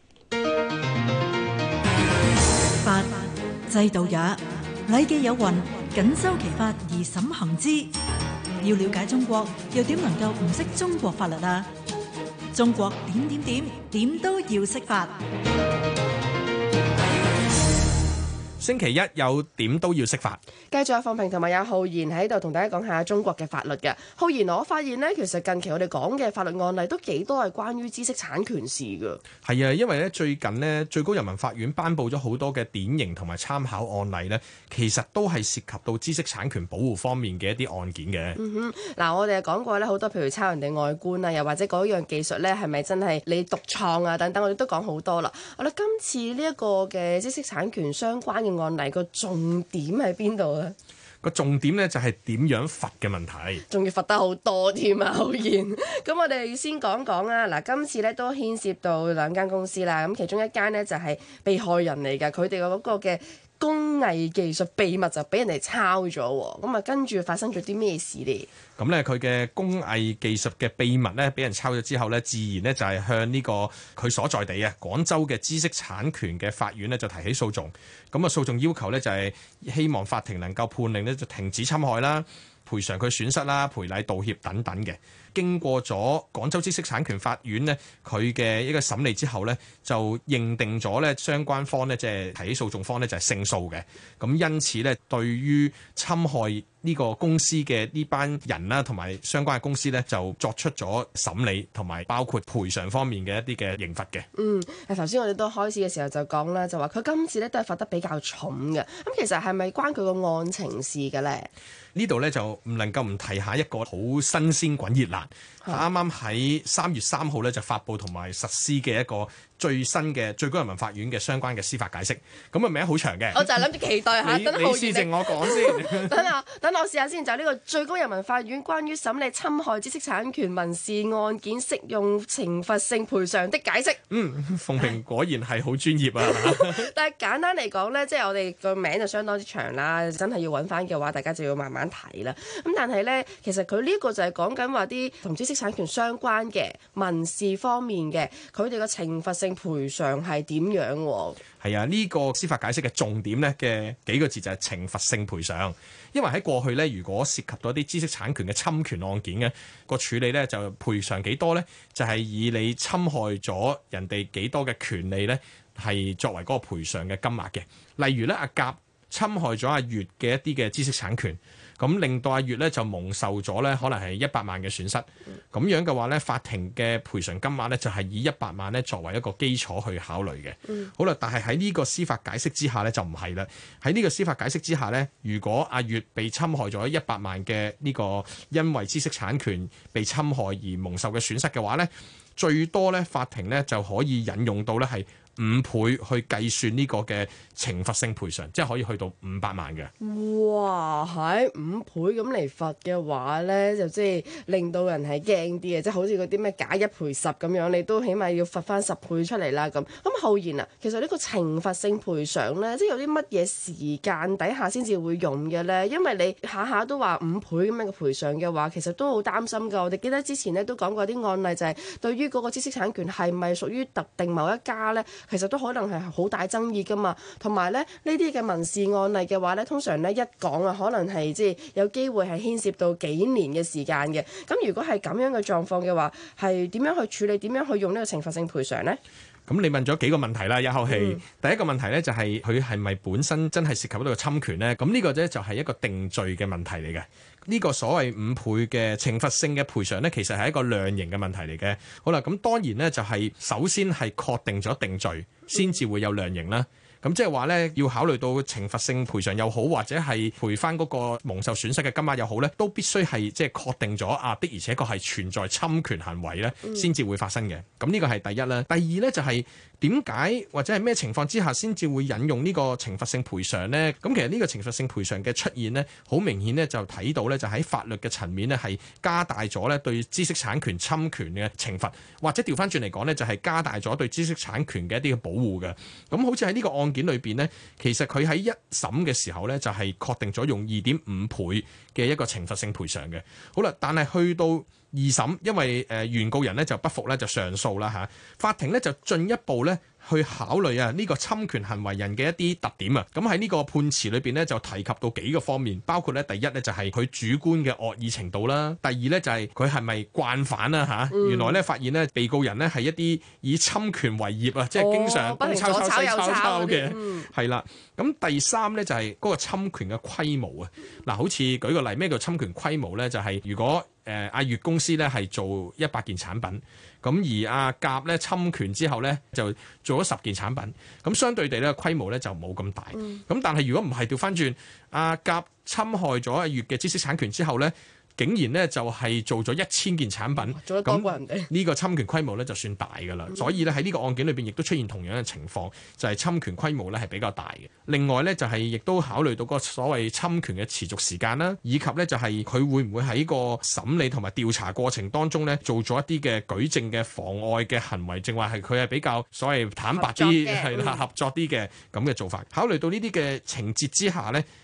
法制度也，禮記有云：謹修其法而審行之。要了解中國，又點能夠唔識中國法律啊？中國點都要識法。 星期一有點都要識法， 繼續有放平同埋有浩然喺度同大家講下中國嘅法律嘅。浩然，我發現呢，其實近期我哋講嘅法律案例都幾多係關於知識產權事㗎。 係啊，因為咧最近呢，最高人民法院頒布咗好多嘅典型同埋參考案例呢，其實都係涉及到知識產權保護方面嘅一啲案件嘅。 嗱，我哋講過咧好多，譬如抄人哋外觀啊，又或者嗰樣技術咧係咪真係你獨創啊等等，我哋都講好多啦。我哋今次呢一個嘅知識產權相關嘅案例個重點喺邊度啊？ 個重點咧就係點樣罰嘅問題， 仲要罰得好多添啊！浩然，咁我哋先講講啊。嗱，今次咧都牽涉到2間公司啦。咁其中一間呢，就係被害人嚟㗎，佢哋嗰個嘅工藝技術秘密就俾人哋抄咗。咁啊，跟住發生咗啲咩事呢？ 咁咧，佢嘅工藝技術嘅秘密咧，俾人抄咗之後咧，自然咧就係向呢個佢所在地啊廣州嘅知識產權嘅法院咧就提起訴訟。咁啊，訴訟要求咧就係希望法庭能夠判令咧就停止侵害啦、賠償佢損失啦、賠禮道歉等等嘅。 經過咗廣州知識產權法院呢，佢嘅一個審理之後呢，就認定咗呢相關方呢，即係提起訴訟方呢，就係勝訴嘅。咁因此呢，對於侵害呢個公司嘅呢班人啦，同埋相關嘅公司呢，就作出咗審理，同埋包括賠償方面嘅一啲嘅刑罰嘅。 頭先我哋都開始嘅時候就講啦，就話佢今次呢都係罰得比較重嘅。咁其實係咪關佢個案情事嘅咧？ 呢度呢，就唔能夠唔提下一個好新鮮滾熱辣，啱啱喺3月3號呢，就發布同埋實施嘅一個最新嘅最高人民法院嘅相關嘅司法解釋。咁個名好長嘅， 我就係諗住期待下， 你施正我講先。 等我試下先，就係呢個最高人民法院關於審理侵害知識產權民事案件適用懲罰性賠償的解釋。 鳳萍果然係好專業啊！ 但係簡單嚟講呢，即係我哋個名就相當之長啦，真係要揾翻嘅話，大家就要慢慢睇啦。咁但係呢，其實佢呢個就係講緊話啲同知識產權相關嘅民事方面嘅，佢哋個懲罰性賠償係點樣喎？ 係啊，呢個司法解釋嘅重點呢嘅幾個字就係懲罰性賠償。因為喺過去呢，如果涉及到一啲知識產權嘅侵權案件嘅個處理呢，就賠償幾多呢？就係以你侵害咗人哋幾多嘅權利呢，係作為嗰個賠償嘅金額嘅。例如呢，阿甲侵害咗阿乙嘅一啲嘅知識產權，咁令到阿乙呢就蒙受咗呢可能係100萬嘅損失。咁樣嘅話呢，法庭嘅賠償金額呢就係以100萬呢作為一個基礎去考慮嘅。好啦，但係喺呢個司法解釋之下呢，就唔係啦。喺呢個司法解釋之下呢，如果阿乙被侵害咗100萬嘅呢個因為知識產權被侵害而蒙受嘅損失嘅話呢，最多呢法庭呢就可以引用到呢係5倍去計算呢個嘅懲罰性賠償，即係可以去到500萬嘅。 哇，係5倍咁嚟罰嘅話呢，就即係令到人係驚啲嘅，即係好似嗰啲咩假1賠10咁樣，你都起碼要罰翻10倍出嚟啦咁。咁浩然啊，其實呢個懲罰性賠償呢，即係有啲乜嘢時間底下先至會用嘅呢？因為你下下都話5倍咁樣嘅賠償嘅話，其實都好擔心㗎。我哋記得之前呢都講過啲案例，就係對於嗰個知識產權係咪屬於特定某一家呢？其實都可能係好大爭議㗎嘛，同埋咧呢啲嘅民事案例嘅話咧，通常咧一講啊，可能係即係有機會係牽涉到幾年嘅時間嘅。咁如果係咁樣嘅狀況嘅話，係點樣去處理？點樣去用呢個懲罰性賠償呢？ 咁你問咗幾個問題啦，一口氣。第一個問題呢，就係佢係咪本身真係涉及到個侵權呢？咁呢個咧就係一個定罪嘅問題嚟嘅。呢個所謂5倍嘅懲罰性嘅賠償呢，其實係一個量刑嘅問題嚟嘅。好啦，咁當然呢，就係首先係確定咗定罪，先至會有量刑啦。咁即係話呢，要考慮到懲罰性賠償又好，或者係賠翻嗰個蒙受損失嘅金額又好呢，都必須係即係確定咗的而且確係存在侵權行為呢，先至會發生嘅。咁呢個係第一啦。第二呢，就係點解或者係咩情況之下先至會引用呢個懲罰性賠償呢？咁其實呢個懲罰性賠償嘅出現呢，好明顯呢就睇到呢，就喺法律嘅層面呢係加大咗呢對知識產權侵權嘅懲罰，或者調翻轉嚟講呢，就係加大咗對知識產權嘅一啲嘅保護嘅。咁好似喺呢個案件裏邊呢，其實佢喺一審嘅時候呢，就係確定咗用2.5倍嘅一個懲罰性賠償嘅。好啦，但係去到二審，因為原告人呢就不服呢，就上訴啦嚇，法庭呢就進一步呢去考慮呢個侵權行為人嘅一啲特點啊。咁喺呢個判詞裏邊呢，就提及到幾個方面，包括呢第一呢就係佢主觀嘅惡意程度啦，第二呢就係佢係咪慣犯啦嚇。原來呢發現呢被告人呢係一啲以侵權為業啊，即係經常東抄抄西抄嘅，係啦。咁第三呢就係嗰個侵權嘅規模啊。嗱，好似舉個例，咩叫侵權規模呢？就係如果阿乙公司咧係做100件產品，咁而阿甲咧侵權之後咧就做咗10件產品，咁相對地咧規模咧就冇咁大。咁但係如果唔係調翻轉，阿甲侵害咗阿乙嘅知識產權之後咧，竟然呢就係做咗1000件產品， 做得多過人哋。 呢個侵權規模咧就算大㗎啦。所以咧喺呢個案件裏邊亦都出現同樣嘅情況，就係侵權規模咧係比較大嘅。另外咧就係亦都考慮到個所謂侵權嘅持續時間啦，以及咧就係佢會唔會喺個審理同埋調查過程當中咧做咗一啲嘅舉證嘅妨礙嘅行為，正話係佢係比較所謂坦白啲係啦合作啲嘅咁嘅做法。考慮到呢啲嘅情節之下咧，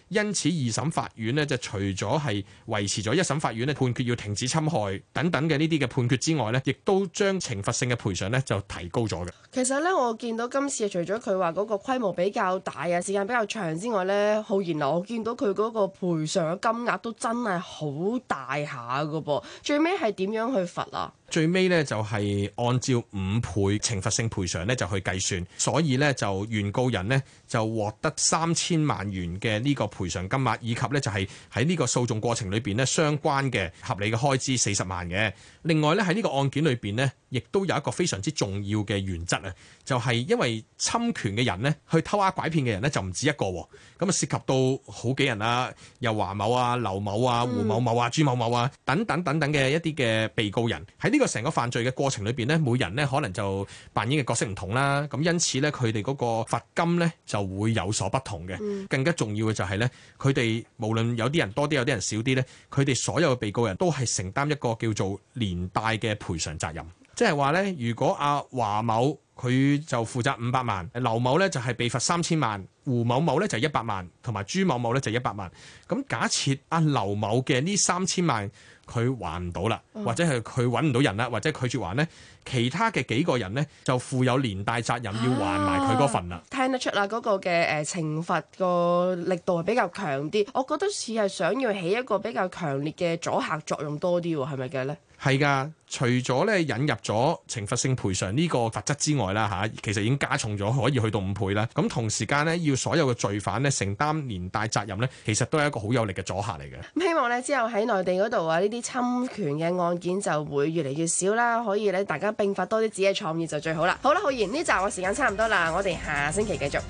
因此二審法院呢，就除咗係維持咗一審法院呢判決要停止侵害等等嘅呢啲嘅判決之外呢，亦都將懲罰性嘅賠償呢就提高咗嘅。 其實呢，我見到今次除咗佢話嗰個規模比較大啊，時間比較長之外呢，浩然啊，我見到佢嗰個賠償嘅金額都真係好大下㗎噃。最尾係點樣去罰啊？ 最尾呢，就係按照5倍懲罰性賠償呢就去計算，所以呢，就原告人呢就獲得3000萬元嘅呢個賠償金額，以及呢就係喺呢個訴訟過程裏邊呢相關嘅合理嘅開支40萬嘅。另外呢，喺呢個案件裏邊呢，亦都有一個非常之重要嘅原則啊，就係因為侵權嘅人呢，去偷呃拐騙嘅人呢，就唔止一個喎，咁啊涉及到好幾人啊，由華某啊、劉某啊、胡某某啊、朱某某啊等等嘅一啲嘅被告人，喺呢個成個犯罪嘅過程裏邊呢，每人呢可能就扮演嘅角色唔同啦，咁因此呢，佢哋嗰個罰金呢就會有所不同嘅。更加重要嘅就係呢，佢哋無論有啲人多啲，有啲人少啲呢，佢哋所有嘅被告人都係承擔一個叫做連帶嘅賠償責任，即係話呢，如果阿華某佢就負責500萬，劉某呢就係被罰3000萬，胡某某呢就100萬，同埋朱某某呢就100萬。咁假設阿劉某嘅呢3000萬佢還唔到啦，或者係佢揾唔到人啦，或者拒絕還呢，其他嘅幾個人呢就負有連帶責任要還埋佢嗰份啦。 聽得出啦，嗰個嘅懲罰個力度係比較強啲，我覺得似係想要起一個比較強烈嘅阻嚇作用多啲喎，係咪嘅呢？ 係㗎，除咗咧引入咗懲罰性賠償呢個罰則之外啦嚇，其實已經加重咗，可以去到5倍啦。咁同時間呢，要所有嘅罪犯呢承擔連帶責任呢，其實都係一個好有力嘅阻嚇嚟嘅。 咁希望呢之後喺內地嗰度啊，呢啲侵權嘅案件就會越嚟越少啦，可以咧大家迸發多啲自己嘅創意就最好啦。好啦，浩然，呢集我時間差唔多啦，我哋下星期繼續。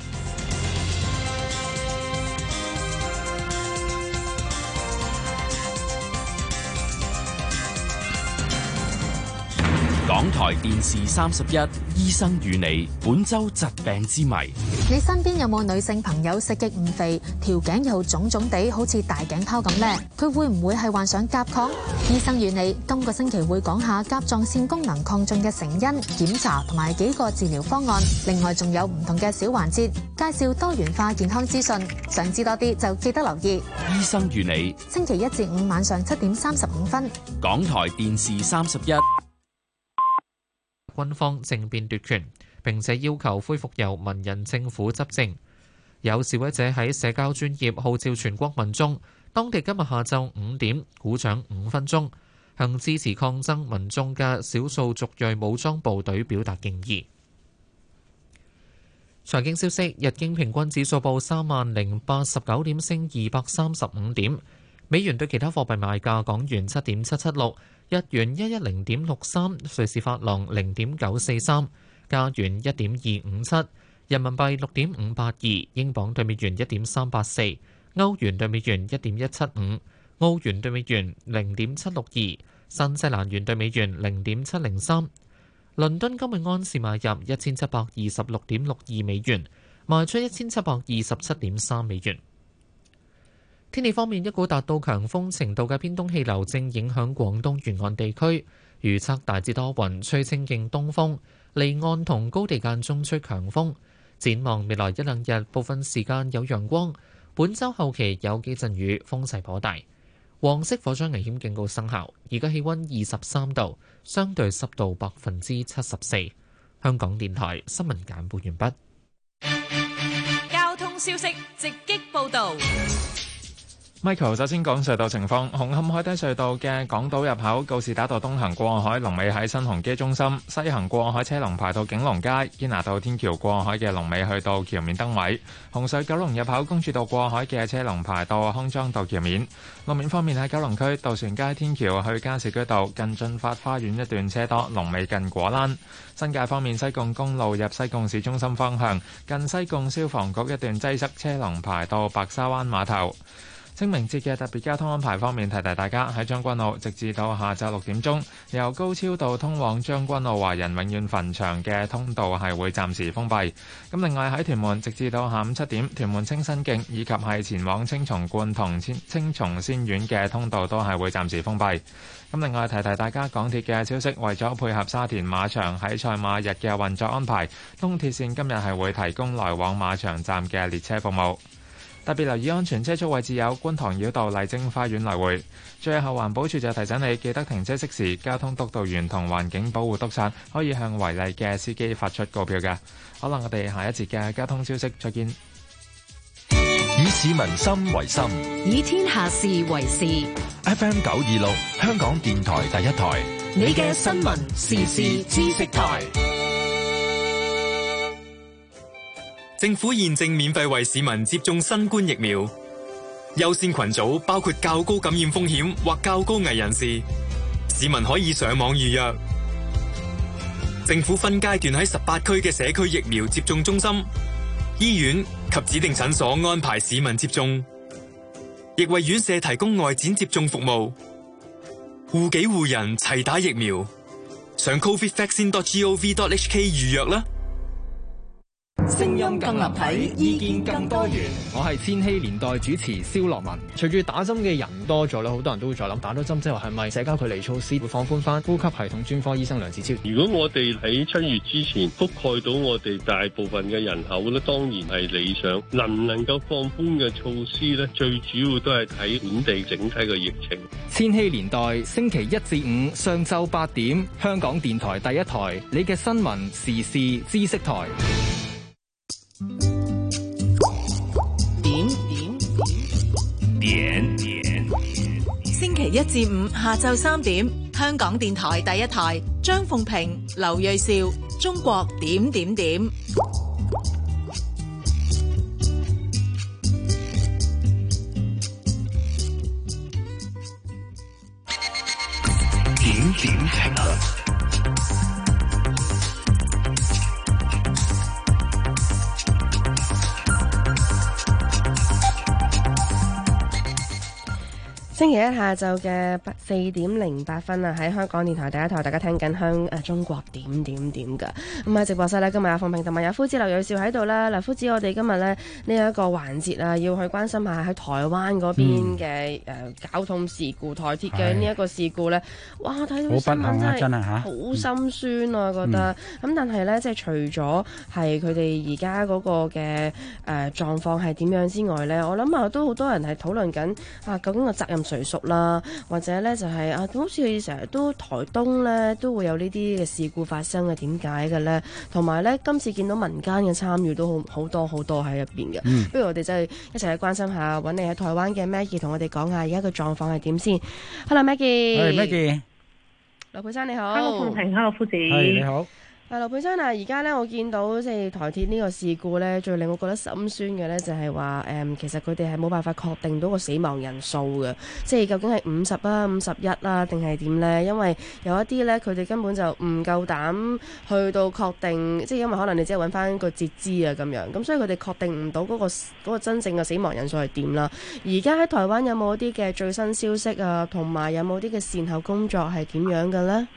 港台電視31醫生與你本周疾病之謎。 你身邊有冇女性朋友食極唔肥，條頸又腫腫地，好似大頸泡咁呢？佢會唔會係患上甲亢？醫生與你今個星期會講下甲狀腺功能亢進嘅成因、檢查同埋幾個治療方案。另外仲有唔同嘅小環節，介紹多元化健康資訊。想知多啲就記得留意。 醫生與你星期1至5晚上7點35分， 港台電視31。 軍方政變奪權，並且要求恢復由文人政府執政。有示威者喺社交專頁號召全國民眾，當地今日下晝5點鼓掌5分鐘，向支持抗爭民眾嘅少數族裔武裝部隊表達敬意。財經消息：日經平均指數報3089點，升235點。美元對其他貨幣賣價：港元7.776，日元110.63，瑞士法郎0.943，加元1.257，人民幣6.582，英鎊對美元1.384，歐元對美元1.175，澳元對美元0.762，新西蘭元對美元0.703。倫敦今日安士買入1726.62美元，賣出1727.3美元。天氣方面，一股達到強風程度嘅偏東氣流正影響廣東沿岸地區，預測大致多雲，吹清勁東風，離岸同高地間中吹強風。展望未來一兩日，部分時間有陽光，本週後期有幾陣雨，風勢頗大。黃色火災危險警告生效，而家氣溫23度，相對濕度74%。香港電台新聞簡報完畢。 交通消息直擊報導。 Michael 首先講隧道情況，紅磡海底隧道嘅港島入口告士打道東行過海，龍尾喺新鴻基中心；西行過海車龍排到景隆街，堅拿道天橋過海嘅龍尾去到橋面燈位。紅隧九龍入口公主道過海嘅車龍排到康莊道橋面。路面方面喺九龍區渡船街天橋去加士居道近駿發花園一段車多，龍尾近果欄。新界方面，西貢公路入西貢市中心方向近西貢消防局一段擠塞，車龍排到白沙灣碼頭。清明節嘅特別交通安排方面，提提大家喺將軍澳，直至到下晝6點鐘，由高超道通往將軍澳華人永遠墳場嘅通道係會暫時封閉。咁另外喺屯門，直至到下午7點，屯門清新徑以及係前往青松觀同青松仙苑嘅通道都係會暫時封閉。咁另外提提大家港鐵嘅消息，為咗配合沙田馬場喺賽馬日嘅運作安排，東鐵線今日係會提供來往馬場站嘅列車服務。 特別留意安全車速位置有觀塘繞道麗晶花園來回。最後環保署就提醒你記得停車熄匙，交通督導員同環境保護督察可以向違例嘅司機發出告票嘅。可能我哋下一節嘅交通消息再見。 以市民心為心， 以天下事為事。 FM 926香港電台第一台， 你嘅新聞時事知識台。 政府現正免費為市民接種新冠疫苗，優先群組包括較高感染風險或較高危人士，市民可以上網預約。政府分階段喺18區嘅社區疫苗接種中心、醫院及指定診所安排市民接種，亦為院舍提供外展接種服務。護己護人齊打疫苗，上 covidvaccine.gov.hk 預約啦。 聲音更立體，意見更多元。 我係千禧年代主持蕭樂文。隨住打針嘅人多咗啦，好多人都會再諗打咗針之後係咪社交距離措施會放寬翻？呼吸系統專科醫生梁子超， 如果我哋喺7月之前覆蓋到我哋大部分嘅人口咧，當然係理想。能唔能夠放寬嘅措施咧，最主要都係睇本地整體嘅疫情。 千禧年代星期1至5上晝8點，香港電台第一台，你嘅新聞時事知識台。 點， 星期1至5下晝3點，香港電台第一台，張鳳平、劉銳紹，中國點點點。 點點評論。 星期一下晝嘅4點08分啊，喺香港電台第一台，大家聽緊中國點點點㗎。咁喺直播室呢，今日阿鳳平同埋有夫子劉銳紹喺度啦。嗱，夫子，我哋今日呢一個環節啊，要去關心下喺台灣嗰邊嘅交通事故，台鐵嘅呢一個事故呢。哇！睇到新聞真係好心酸啊，覺得。咁但係呢，即係除咗係佢哋而家嗰個嘅狀況係點樣之外呢，我諗啊都好多人係討論緊究竟個責任誰屬啦，或者咧就係好似成日都台東咧都會有呢啲嘅事故發生嘅，點解嘅咧？同埋咧，今次見到民間嘅參與都好多喺入邊嘅。不如我哋真係一齊去關心下，揾你喺台灣嘅 Maggie 同我哋講下而家個狀況係點先。Hello Maggie， 係 Maggie， 劉佩珊你好。 Hello 鳳平 ，Hello 夫子， 係你好。 劉佩珊啊，而家咧我見到即係台鐵呢個事故咧，最令我覺得心酸嘅咧就係話其實佢哋係冇辦法確定到個死亡人數嘅，即係究竟係50啊、51啊定係點咧？因為有一啲咧佢哋根本就唔夠膽去到確定，即係因為可能你只係揾翻個截肢啊咁樣，咁所以佢哋確定唔到嗰個真正嘅死亡人數係點啦。而家喺台灣有冇一啲嘅最新消息啊，同埋有冇啲嘅善後工作係點樣嘅咧？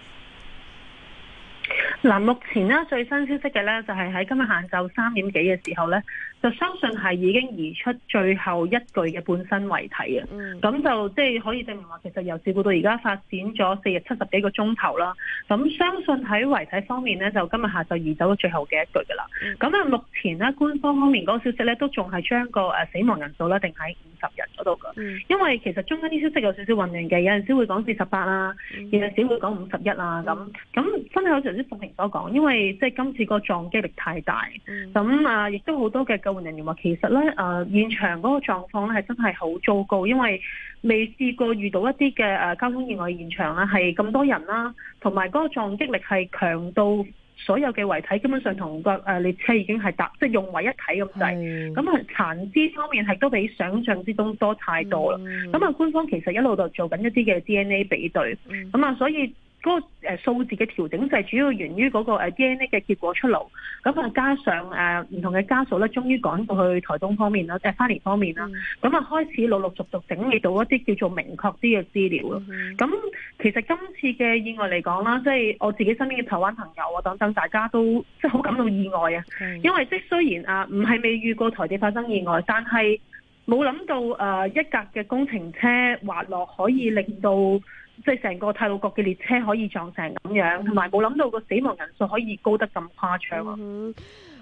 嗱，目前咧最新消息嘅咧就係喺今日晏晝3點幾嘅時候咧，就相信係已經移出最後一具嘅半身遺體啊。咁就即係可以證明話，其實由事故到而家發展咗4日70幾個鐘頭啦。咁相信喺遺體方面咧，就今日下晝移走咗最後嘅一具噶啦。咁啊，目前咧官方方面嗰個消息咧，都仲係將個死亡人數咧定喺50人嗰度噶。因為其實中間啲消息有少少混亂嘅，有陣時會講48啦，有陣時會講51啊咁。咁真係好似頭先鳳平所講，因為即係今次個撞擊力太大，咁亦都好多嘅救援人員話，其實咧現場嗰個狀況咧係真係好糟糕，因為未試過遇到一啲嘅交通意外現場啦，係咁多人啦，同埋嗰個撞擊力係強到所有嘅遺體基本上同個列車已經係即係融為一體咁滯，咁啊殘肢方面係都比想象之中多太多啦。咁啊官方其實一路就做緊一啲嘅 DNA 比對，咁啊所以嗰個數字嘅調整就係主要源於嗰個DNA 嘅結果出爐，咁啊加上唔同嘅家屬咧，終於趕到去台東方面啦，花蓮方面啦，咁啊開始陸陸續續整理到一啲叫做明確啲嘅資料咯。咁其實今次嘅意外嚟講啦，即係我自己身邊嘅台灣朋友啊等等，大家都即係好感到意外啊，因為即係雖然唔係未遇過台地發生意外，但係冇諗到一架嘅工程車滑落可以令到即係成個太魯閣嘅列車可以撞成咁樣，同埋冇諗到個死亡人數可以高得咁誇張啊！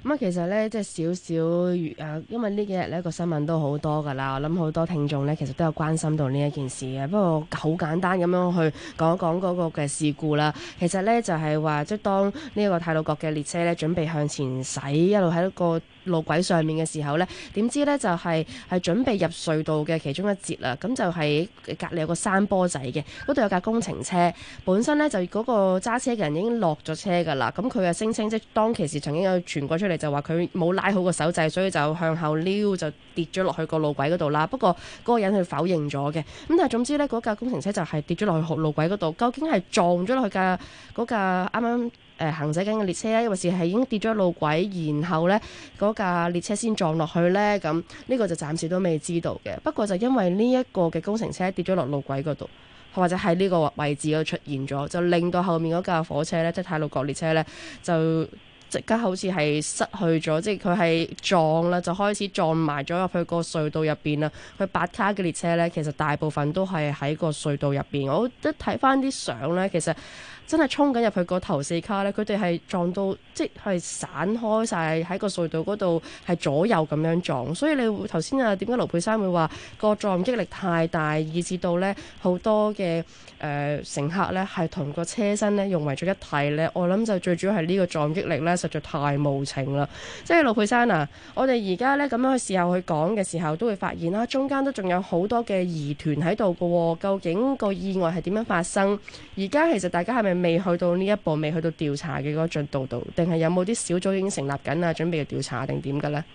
咁啊，其實咧即係少少因為呢幾日呢個新聞都好多㗎啦，我諗好多聽眾咧其實都有關心到呢一件事嘅。不過好簡單咁樣去講一講嗰個嘅事故啦。其實咧就係話，即係當呢個太魯閣嘅列車咧準備向前駛，一路喺個路軌上面嘅時候呢，點知呢就係準備入隧道嘅其中一節啦。咁就係隔離有個山坡仔嘅，嗰度有架工程車。本身呢就嗰個揸車嘅人已經落咗車㗎啦。咁佢嘅聲稱即係當其時曾經有傳過出嚟，就話佢冇拉好個手掣，所以就向後撩就跌咗落去個路軌嗰度啦。不過嗰個人佢否認咗嘅。咁但係總之呢，嗰架工程車就係跌咗落去路軌嗰度。究竟係撞咗落去嗰架啱啱行駛緊嘅列車咧，因為是係已經跌咗路軌，然後呢嗰架列車先撞落去呢。咁呢個就暫時都未知道嘅。不過就因為呢一個嘅工程車跌咗落路軌嗰度，或者喺呢個位置嗰度出現咗，就令到後面嗰架火車呢，即係太魯閣列車呢，就即刻好似係失去咗，即係佢係撞啦，就開始撞埋咗入去個隧道入邊啦。佢8卡嘅列車呢，其實大部分都係喺個隧道入邊。我一睇翻啲相呢，其實真係衝緊入去個頭4卡呢，佢哋係撞到即係散開晒喺個隧道嗰度，係左右咁樣撞。所以你頭先點解盧珮珊會話個撞擊力太大，以至到呢好多嘅乘客呢係同個車身呢融為咗一體呢？我諗就最主要係呢個撞擊力呢實在太無情啦。即係盧珮珊啊，我哋而家呢咁樣去事後去講嘅時候，都會發現啦，中間都仲有好多嘅疑團喺度㗎喎。究竟個意外係點樣發生？而家其實大家係咪未去到呢一步，未去到調查嘅嗰個進度度，定係有冇啲小組已經成立緊啊，準備去調查定點嘅呢？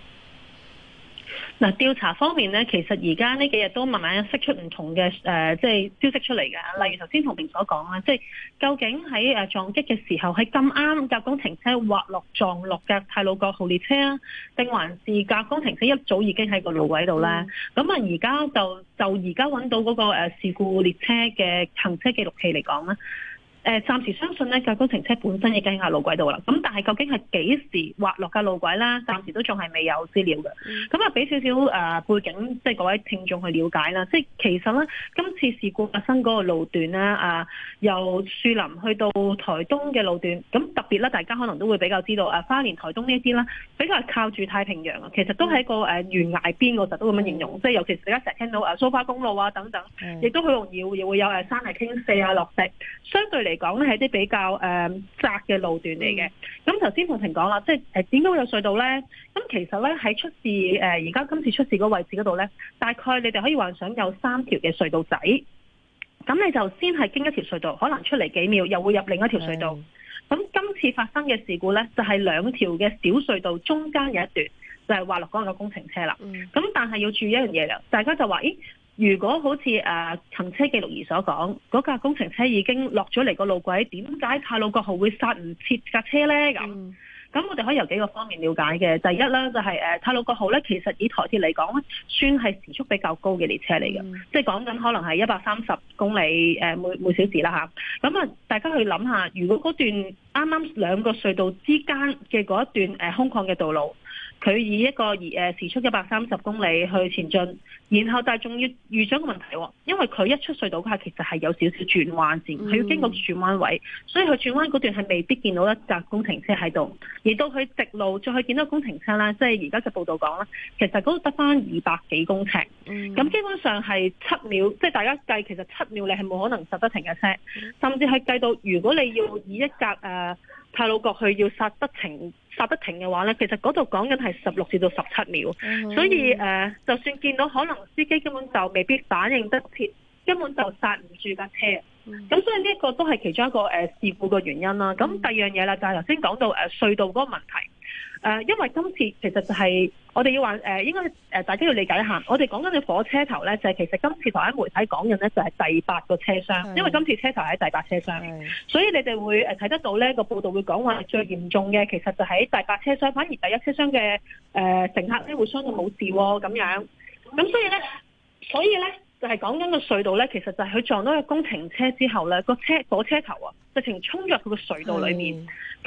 嗱，調查方面咧，其實而家呢幾日都慢慢釋出唔同嘅即係消息出嚟嘅。例如頭先同明所講啦，即係究竟喺撞擊嘅時候係咁啱架工程車滑落撞落嘅太魯閣號列車啊，定還是架工程車一早已經喺個路軌度咧？咁啊，而家就而家揾到嗰個事故列車嘅行車記錄器嚟講咧。暫時相信呢架工程車本身已經喺路軌度啦。咁但係究竟係幾時滑落架路軌啦？暫時都仲係未有資料嘅。咁啊，俾少少背景，即係各位聽眾去了解啦。即係其實咧，今次事故發生嗰個路段咧，由樹林去到台東嘅路段，咁特別咧，大家可能都會比較知道花蓮台東呢一啲啦，比較係靠住太平洋啊。其實都喺個懸崖邊，我實都咁樣形容。即係尤其是大家成日聽到蘇花公路啊等等，亦都好容易會有山泥傾瀉啊落石，相對嚟講咧係啲比較窄嘅路段嚟嘅。咁頭先同婷講啦，即係點解會有隧道咧？咁其實咧喺出事而家今次出事嗰個位置嗰度咧，大概你哋可以幻想有3條嘅隧道仔。咁你就先係經一條隧道，可能出嚟幾秒，又會入另一條隧道。咁今次發生嘅事故咧，就係2條嘅小隧道中間有一段就係滑落嗰個工程車啦。咁但係要注意一樣嘢啦，大家就話咦？如果好似行車記錄儀所講，嗰架工程車已經落咗嚟個路軌，點解太魯閣號會剎唔切架車呢？咁我哋可以由幾個方面了解嘅。第一啦，就係太魯閣號咧，其實以台鐵嚟講咧，算係時速比較高嘅列車嚟嘅，即係講緊可能係130公里每小時啦嚇。咁大家去諗下，如果嗰段啱啱2個隧道之間嘅嗰一段空曠嘅道路，佢以一個時速130公里去前進，然後但係仲要遇上個問題喎，因為佢一出隧道嗰下其實係有少少轉彎線，佢要經過轉彎位，所以佢轉彎嗰段係未必見到一架工程車喺度，而到佢直路再去見到工程車啦，即係而家嘅報道講啦，其實嗰度得返200幾公尺，咁基本上係7秒，即係大家計其實7秒你係冇可能剎得停嘅車，甚至係計到如果你要以一架太魯閣去要剎得停嘅話咧，其實嗰度講緊係16至到17秒，所以就算見到可能司機根本就未必反應得切，根本就剎唔住架車。咁所以呢一個都係其中一個事故嘅原因啦。咁第二樣嘢啦，就係頭先講到隧道嗰個問題。因為今次其實就係我哋要話應該大家要理解一下，我哋講緊嘅火車頭咧，就係其實今次台灣媒體講緊咧就係第8個車廂，因為今次車頭喺第8車廂，所以你哋會睇得到呢個報道會講話最嚴重嘅其實就喺第8車廂，反而第1車廂嘅乘客咧會相對冇事喎咁樣。咁所以咧就係講緊個隧道咧，其實就係佢撞到個工程車之後咧，火車頭啊直情衝咗入佢個隧道裏面。咁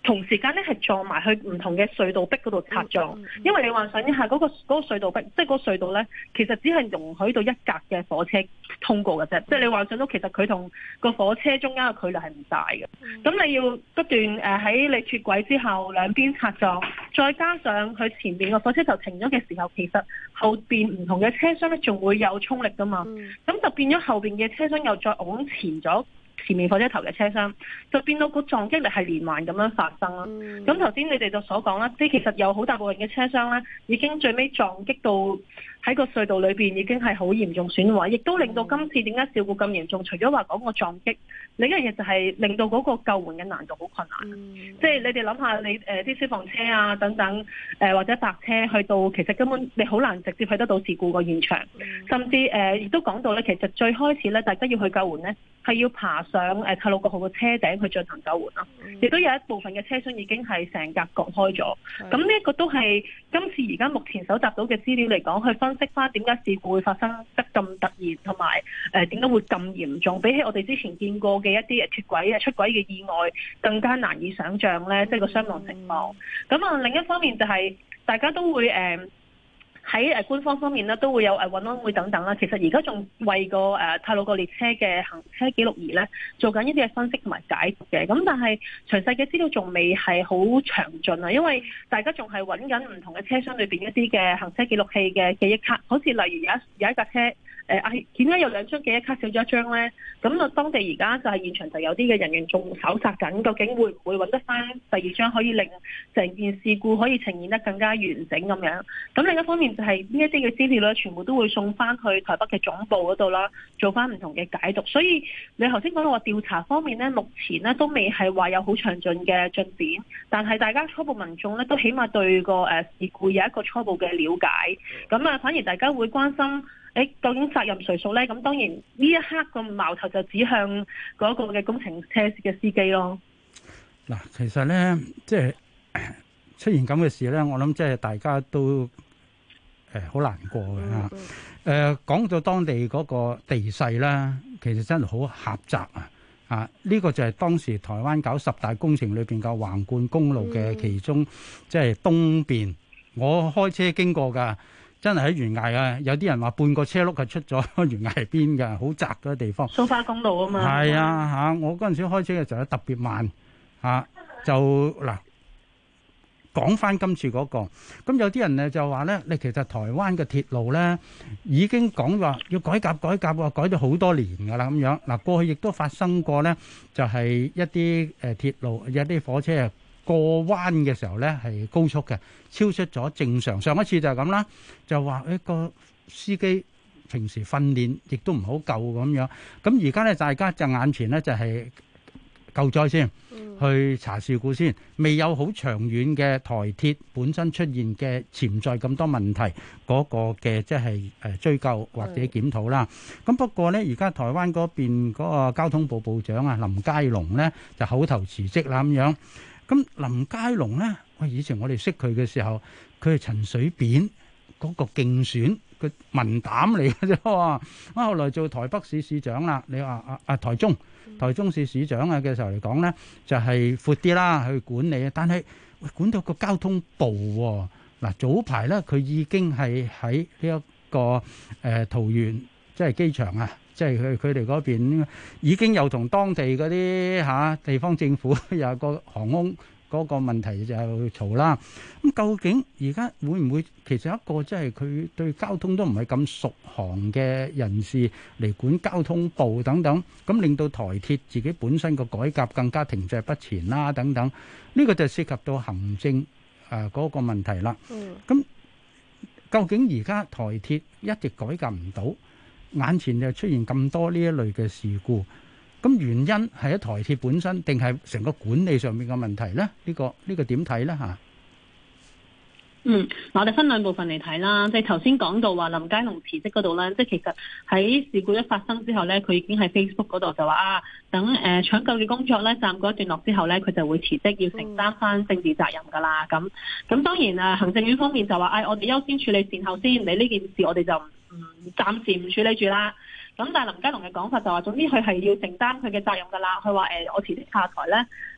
同時間咧係撞埋去唔同嘅隧道壁嗰度擦撞，因為你幻想一下嗰個隧道壁，即係嗰個隧道咧，其實只係容許到一格嘅火車通過嘅啫。即係你幻想到其實佢同個火車中間嘅距離係唔大嘅。咁你要不斷喺你脫軌之後兩邊擦撞，再加上佢前邊個火車頭停咗嘅時候，其實後邊唔同嘅車廂咧仲會有衝力噶嘛。咁就變咗後邊嘅車廂又再往前咗前面火車頭嘅車廂，就變到個撞擊力係連環咁樣發生啦。咁頭先你哋就所講啦，即係其實有好大部分嘅車廂咧，已經最尾撞擊到喺個隧道裏邊已經係好嚴重損毀，亦都令到今次點解事故咁嚴重？除咗話講個撞擊，另一樣嘢就係令到嗰個救援嘅難度好困難。即係你哋諗下，你啲消防車啊等等或者白車去到，其實根本你好難直接去得到事故個現場，甚至亦都講到咧，其實最開始咧，大家要去救援咧，係要爬上太魯閣號嘅車頂去進行救援啦。亦都有一部分嘅車廂已經係成格割開咗。咁呢一個都係今次而家目前搜集到嘅資料嚟講，去分析翻點解事故會發生得咁突然，同埋點解會咁嚴重，比起我哋之前見過嘅一啲脫軌出軌嘅意外更加難以想像咧，即係個傷亡情況。咁另一方面就係大家都會喺官方方面咧都會有運安會等等啦。其實而家仲為個太魯閣列車嘅行車記錄儀咧做緊一啲嘅分析同埋解讀嘅。咁但係詳細嘅資料仲未係好詳盡啊，因為大家仲係揾緊唔同嘅車廂裏邊一啲嘅行車記錄器嘅記憶卡，好似例如有一架車點解有2張記憶卡少咗一張咧？咁啊，當地而家就係現場就有啲嘅人員仲搜查緊，究竟會唔會揾得翻第2張可以令成件事故可以呈現得更加完整咁樣？咁另一方面就係呢一啲嘅資料咧，全部都會送翻去台北嘅總部嗰度啦，做翻唔同嘅解讀。所以你頭先講到話調查方面咧，目前咧都未係話有好詳盡嘅進展，但係大家初步民眾咧都起碼對個事故有一個初步嘅了解。咁啊，反而大家會關心。究竟責任誰屬呢？咁當然呢一刻個矛頭就指向嗰個嘅工程車嘅司機咯。 嗱，其實呢，即係出現咁嘅事呢，我諗即係大家都好難過嘅嚇。講到當地嗰個地勢啦，其實真係好狹窄啊！呢個就係當時台灣搞10大工程裏邊嘅橫貫公路嘅其中，即係東邊。我開車經過㗎。真係喺懸崖啊！有啲人話半個車轆係出咗懸崖邊㗎，好窄嘅地方。 蘇花公路啊嘛。係啊嚇！我嗰陣時開車嘅時候特別慢嚇，就嗱講翻今次嗰個。咁有啲人咧就話咧，你其實台灣嘅鐵路咧已經講話要改革喎，改咗好多年㗎啦咁樣。嗱，過去亦都發生過咧，就係一啲鐵路有啲火車過彎嘅時候咧係高速嘅，超出咗正常。上一次就係咁啦，就話一個司機平時訓練亦都唔好夠咁樣。咁而家咧大家就眼前咧就係救災先，去查事故先，未有好長遠嘅台鐵本身出現嘅潛在咁多問題嗰個嘅即係追究或者檢討啦。咁不過咧，而家台灣嗰邊嗰個交通部部長啊林佳龍咧就口頭辭職啦咁樣。咁林佳龍咧，以前我哋識佢嘅時候，佢係陳水扁嗰個競選嘅文膽嚟嘅啫喎。咁後來做台北市市長啦，你話台中市市長啊嘅時候嚟講咧，就係闊啲啦去管理，但係管到個交通部喎。嗱，早排咧佢已經係喺呢一個桃園即係機場啊。即係佢哋嗰邊已經有同當地嗰啲地方政府有個航空嗰個問題就嘈啦。咁究竟而家會唔會其實一個即係佢對交通都唔係咁熟行嘅人士嚟管交通部等等，咁令到台鐵自己本身個改革更加停滯不前啦等等。呢個就涉及到行政嗰個問題啦。咁究竟而家台鐵一直改革唔到？眼前就出現咁多呢一類嘅事故，咁原因係喺台鐵本身，定係成個管理上面嘅問題咧？呢個點睇咧嚇？ 我哋分兩部分嚟睇啦，即係頭先講到話林佳龍辭職嗰度咧，即係其實喺事故一發生之後咧，佢已經喺 Facebook 嗰度就話等搶救嘅工作咧暫告一段落之後咧，佢就會辭職，要承擔翻政治責任㗎啦。咁當然行政院方面就話我哋優先處理善後先，你呢件事我哋就暫時唔處理住啦。咁但係林佳龍嘅講法就話，總之佢係要承擔佢嘅責任㗎啦。佢話我辭職下台咧，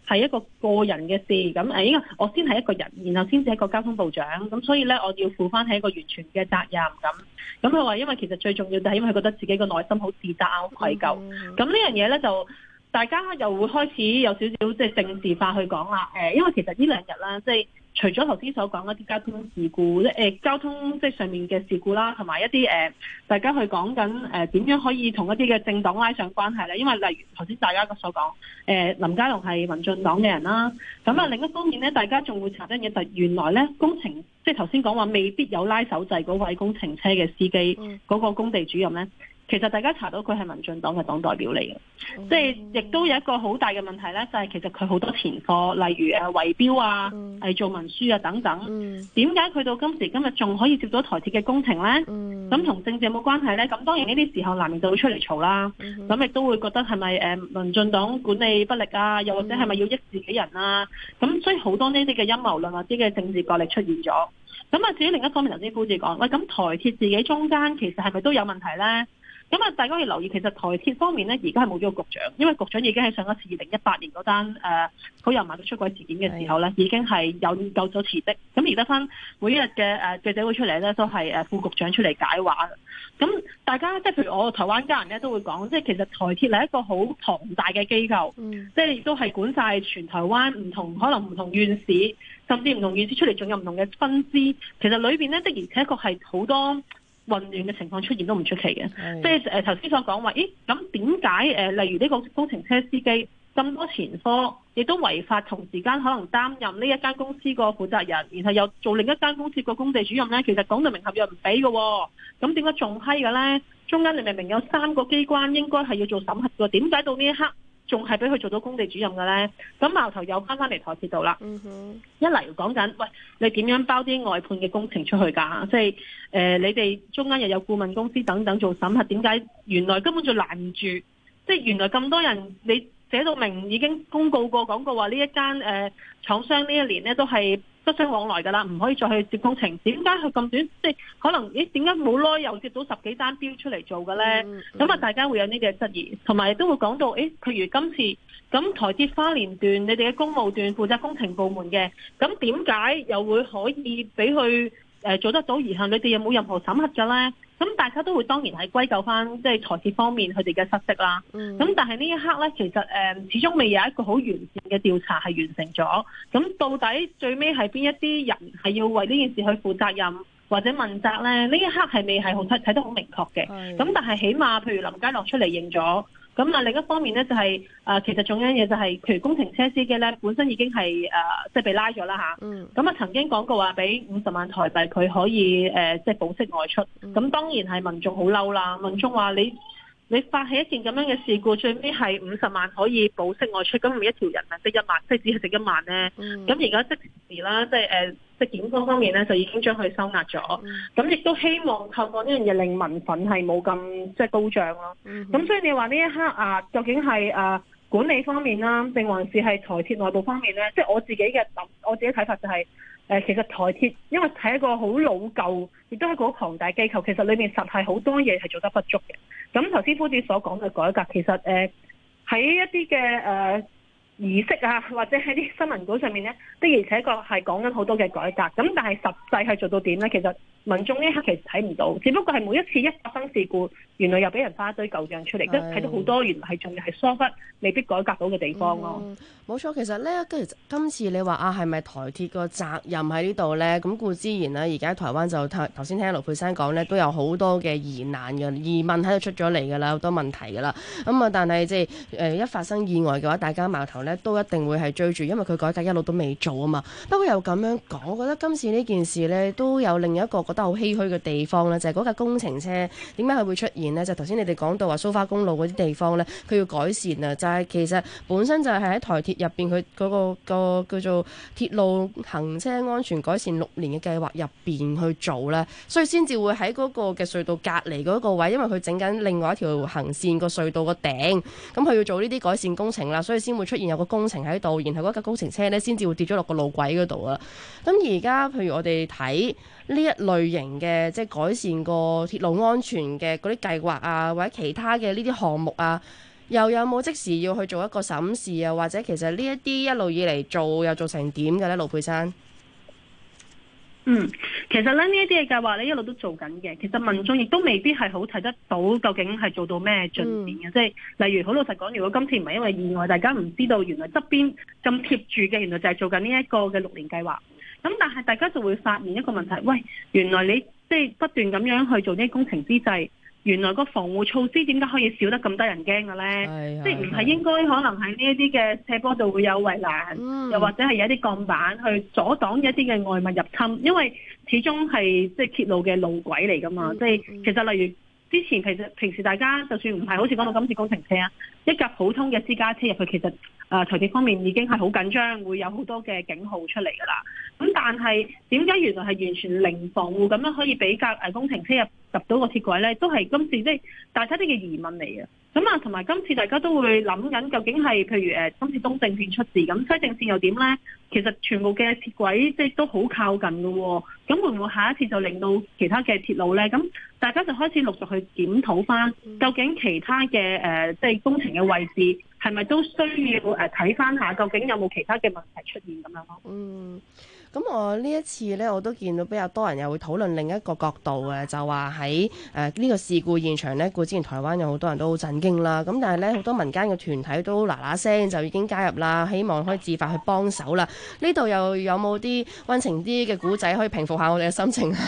係一個個人嘅事，咁應該我先係一個人，然後先至係一個交通部長，咁所以咧我要負翻係一個完全嘅責任咁佢話因為其實最重要就係因為佢覺得自己個內心好自責好愧疚，咁呢樣嘢咧就大家又會開始有少少即係政治化去講啦，因為其實呢兩日啦即係。除咗頭先所講一啲交通事故，交通即係上面嘅事故啦，同埋一啲大家去講緊點樣可以同一啲嘅政黨拉上關係咧？因為例如頭先大家所講，林佳龍係民進黨嘅人啦，咁另一方面咧，大家仲會查一樣嘢，就原來咧工程即係頭先講話未必有拉手掣嗰位工程車嘅司機嗰個工地主任咧。其實大家查到佢係民進黨嘅黨代表嚟嘅，即係亦都有一個好大嘅問題咧，就係其實佢好多前科，例如圍標啊、偽造文書啊等等。點解佢到今時今日仲可以接到台鐵嘅工程咧？咁同政治有冇關係咧？咁當然呢啲時候難免就會出嚟嘈啦。咁亦都會覺得係咪民進黨管理不力啊？又或者係咪要益自己人啊？咁所以好多呢啲嘅陰謀論或者嘅政治角力出現咗。咁至於另一方面，頭先夫子講，喂，咁台鐵自己中間其實係咪都有問題咧？咁大家要留意，其實台鐵方面咧，而家係冇咗個局長，因為局長已經喺上一次2018年嗰單好油麻嘅出軌事件嘅時候咧，已經係有夠咗辭職。咁而得翻每一日嘅記者會出嚟咧，都係副局長出嚟解話。咁大家即係譬如我台灣家人咧都會講，即係其實台鐵係一個好龐大嘅機構，即係亦都係管晒全台灣唔同可能唔同縣市，甚至唔同縣市出嚟仲有唔同嘅分支。其實裏邊咧的而且確係好多混亂嘅情況出現都唔出奇嘅，即係頭先所講話，咦咁點解例如呢個工程車司機咁多前科，亦都違法，同時間可能擔任呢一間公司個負責人，然後又做另一間公司個工地主任呢？其實講到明合約唔俾嘅，咁點解仲批嘅呢？中間你明明有3個機關應該係要做審核嘅，點解到呢一刻仲係俾佢做到工地主任嘅呢？咁矛頭又翻嚟台鐵度啦。一嚟講緊，喂，你點樣包啲外判嘅工程出去㗎？即係你哋中間又有顧問公司等等做審核，點解原來根本就攔唔住？即係原來咁多人，你寫到明已經公告過講過話呢一間廠商呢一年呢都係不相往來㗎啦，唔可以再去接工程。點解佢咁短？即係可能點解冇耐又接到10幾單標出嚟做嘅呢？咁大家會有呢個質疑，同埋都會講到譬如今次咁台鐵花蓮段，你哋嘅公務段負責工程部門嘅，咁點解又會可以俾佢做得到？而係你哋有冇任何審核嘅呢？咁大家都會當然係歸咎翻即係台鐵方面佢哋嘅失職啦。咁但係呢一刻呢，其實始終未有一個好完善嘅調查係完成咗。咁到底最尾係邊一啲人係要為呢件事去負責任或者問責呢？呢一刻係未係好睇得好明確嘅。咁但係起碼譬如林佳龍出嚟認咗。咁另一方面咧就係其實仲有一樣嘢就係，譬如工程車司機咧本身已經係即係被拉咗啦嚇。咁曾經講過話俾50萬台幣佢可以即係保釋外出。咁當然係民眾好嬲啦，民眾話你發起一件咁樣嘅事故，最尾係50萬可以保釋外出，咁咪一條人命得1萬，即係只係值1萬咧。咁而家即時啦，即係即係檢方方面咧就已經將佢收押咗。咁亦都希望透過呢樣嘢令民憤係冇咁即係高漲咯。咁所以你話呢一刻究竟係管理方面啦，定還是係台鐵內部方面咧？即係我自己睇法就係其實台鐵因為係一個好老舊，亦都係一個好龐大機構，其實裏面實係好多嘢係做得不足嘅。咁頭先夫子所講嘅改革，其實喺一啲嘅儀式啊，或者喺啲新聞稿上面咧，的而且確係講緊好多嘅改革。咁但係實際係做到點咧？其實民眾呢一刻其實睇唔到，只不過係每一次一發生事故，原來又俾人花一堆舊賬出嚟，即係睇到好多原來係仲係疏忽未必改革到嘅地方咯。 冇錯，其實咧，今次你話係咪台鐵個責任喺呢度咧？咁固之然啦，而家台灣就頭先聽盧珮珊講咧，都有好多嘅疑問喺度出咗嚟㗎啦，好多問題㗎啦。但係即係一發生意外嘅話，大家矛頭咧都一定會係追住，因為佢改革一路都未做啊嘛。不過又咁樣講，我覺得今次呢件事咧都有另一個覺得好唏噓嘅地方咧，就係嗰架工程車點解佢會出現呢？就頭先你哋講到話蘇花公路嗰啲地方咧，佢要改善啊，就係其實本身就係喺台鐵入邊佢嗰個叫做鐵路行車安全改善6年嘅計劃入邊去做咧，所以先至會喺嗰個嘅隧道隔離嗰個位，因為佢整緊另外一條行線個隧道個頂，咁佢要做呢啲改善工程啦，所以先會出現有個工程喺度，然後嗰架工程車咧先至會跌咗落個路軌嗰度啊。咁而家譬如我哋睇呢一類型嘅即係改善個鐵路安全嘅嗰啲計劃啊，或者其他嘅呢啲項目啊， 又有冇即時要去做一個審視啊？或者其實呢一啲一路以嚟做又做成點嘅咧？盧珮珊。 其實咧呢一啲嘅計劃咧一路都做緊嘅，其實民眾亦都未必係好睇得到究竟係做到咩進展嘅，即係例如好老實講，如果今次唔係因為意外，大家唔知道原來側邊咁貼住嘅，原來就係做緊呢一個嘅6年計劃。咁但係大家就會發現一個問題，喂，原來你即係不斷咁樣去做呢啲工程之際，原來個防護措施點解可以少得咁得人驚嘅咧？即係唔係應該可能喺呢一啲嘅斜坡度會有圍欄，又或者係有一啲鋼板去阻擋一啲嘅外物入侵，因為始終係即係鐵路嘅路軌嚟㗎嘛。即係其實例如之前平時大家就算唔係好似講到今次工程車啊，一架普通嘅私家車入去，其實財政方面已經係好緊張，會有好多嘅警號出嚟㗎啦。咁但係點解原來係完全零防護咁樣可以俾架工程車入到個鐵軌咧？都係今次即係大家啲嘅疑問嚟嘅。咁啊，同埋今次大家都會諗緊究竟係譬如今次東正線出事，咁西正線又點咧？其實全部嘅鐵軌即係都好靠近嘅喎。咁會唔會下一次就令到其他嘅鐵路咧？咁大家就開始陸續去檢討翻，究竟其他嘅即係工程嘅位置係咪都需要睇翻下，究竟有冇其他嘅問題出現咁樣咯？ 咁我呢一次呢，我都見到比較多人又會討論另一個角度嘅，就話喺呢個事故現場呢，故之前台灣有好多人都好震驚啦。咁但係呢，好多民間嘅團體都嗱嗱聲就已經加入啦，希望可以自發去幫手啦。呢度又有冇啲溫情啲嘅故仔可以平復下我哋嘅心情啊？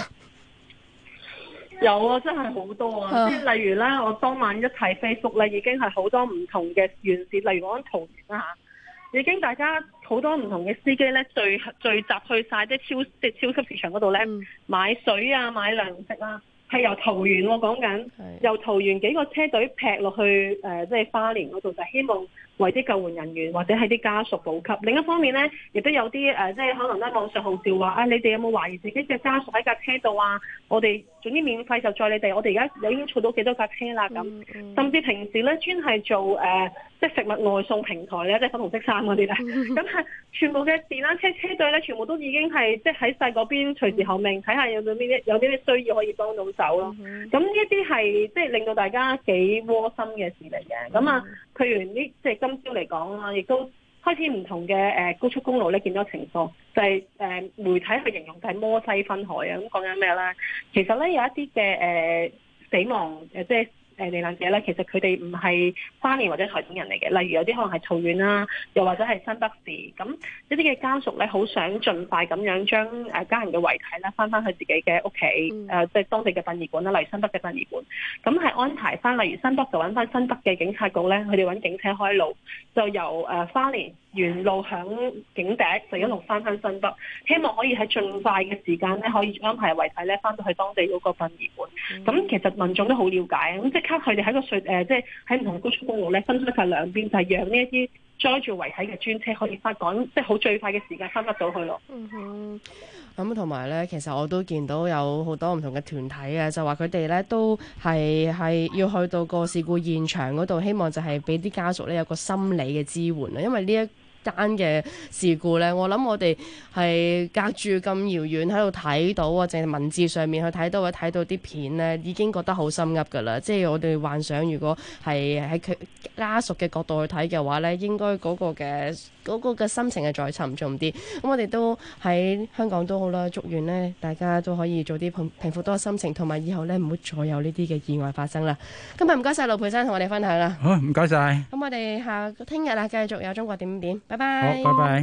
有啊，真係好多啊！即係例如咧，我當晚一睇 Facebook 咧，已經係好多唔同嘅縣市，例如講桃園啦嚇，已經大家好多唔同嘅司機咧聚集去晒即係超級市場嗰度咧買水啊、買糧食啊，係由桃園講緊，由桃園幾個車隊劈落去即係花蓮嗰度，就係希望為啲救援人員或者係啲家屬補給。另一方面咧，亦都有啲即係可能咧網上號召話你哋有冇懷疑自己嘅家屬喺架車度啊？我哋總之免費就載你哋，我哋而家已經儲到幾多架車啦咁。甚至平時咧專係做即係食物外送平台咧，即係粉紅色衫嗰啲咧，咁係全部嘅電單車車隊咧，全部都已經係即係喺晒嗰邊隨時候命，睇下有啲咩需要可以幫到手咯。咁呢一啲係即係令到大家幾窩心嘅事嚟嘅。咁啊，譬如呢即係今朝嚟講啦，亦都開始唔同嘅高速公路咧見到情況，就係媒體去形容就係摩西分海啊。咁講緊咩咧？其實咧有一啲嘅死亡即係罹難者咧，其實佢哋唔係花蓮或者台東人嚟嘅，例如有啲可能係桃園啦，又或者係新北市。咁一啲嘅家屬咧，好想盡快咁樣將家人嘅遺體咧翻去自己嘅屋企，即係當地嘅殯儀館啦，例如新北嘅殯儀館。咁係安排翻，例如新北就揾翻新北嘅警察局咧，佢哋揾警車開路，就由花蓮沿路響警笛，就一路翻新北，希望可以喺盡快嘅時間咧，可以安排遺體咧翻到去當地嗰個殯儀館。咁其實民眾都好了解，咁即刻佢哋喺個即係喺唔同高速公路咧分開晒兩邊，就係讓呢一啲載住遺體嘅專車可以趕即係好最快嘅時間翻得到去咯。 咁同埋咧，其實我都見到有好多唔同嘅團體啊，就話佢哋咧都係要去到個事故現場嗰度，希望就係俾啲家屬咧有個心理嘅支援啊，因為呢一單嘅事故呢，我諗我哋係隔住咁遙遠喺度睇到啊，淨係文字上面去睇到啲片呢，已經覺得好心噏噶啦。即係我哋幻想，如果係喺佢家屬嘅角度去睇嘅話呢，應該嗰個嘅心情係再沉重啲。咁我哋都喺香港都好啦，祝願呢大家都可以早啲平復多心情，同埋以後呢唔好再有呢啲嘅意外發生啦。今日唔該晒盧珮珊同我哋分享啦。 好，唔該晒。 咁我哋聽日啊，繼續有中國點點。拜拜。 好，拜拜。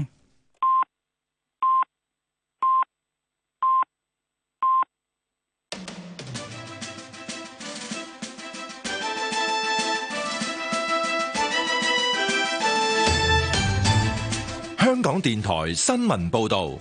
香港電台新聞報道。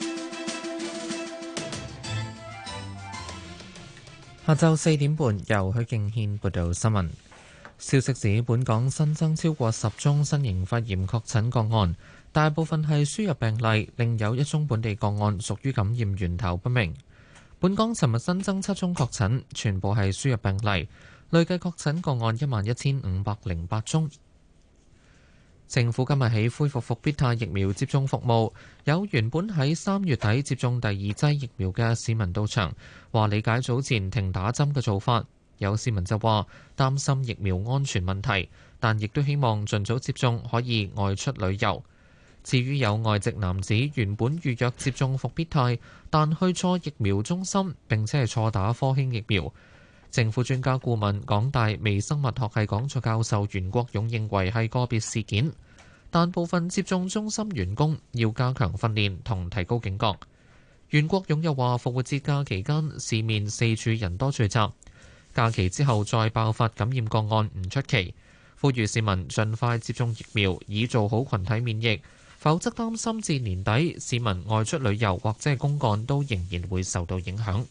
下晝4點半，由許敬軒報道新聞。消息指，本港新增超過10宗新型肺炎確診個案。大部分係輸入病例，另有1宗本地個案屬於感染源頭不明。本港尋日新增7宗確診，全部係輸入病例，累計確診個案11,508宗。政府今日起恢復復必泰疫苗接種服務，有原本喺3月底接種第2劑疫苗嘅市民到場，話理解早前停打針嘅做法。有市民就話擔心疫苗安全問題， 但亦都希望盡早接種可以外出旅遊。至於有外籍男子原本預約接種復必泰，但去錯疫苗中心並且係錯打科興疫苗，政府專家顧問港大微生物學系講座教授袁國勇認為係個別事件，但部分接種中心員工要加強訓練同提高警覺。袁國勇又話：復活節假期間市面四處人多聚集，假期之後再爆發感染個案唔出奇，呼籲市民盡快接種疫苗，以做好群體免疫。否則擔心至年底市民外出旅遊或者係公幹都仍然會受到影響。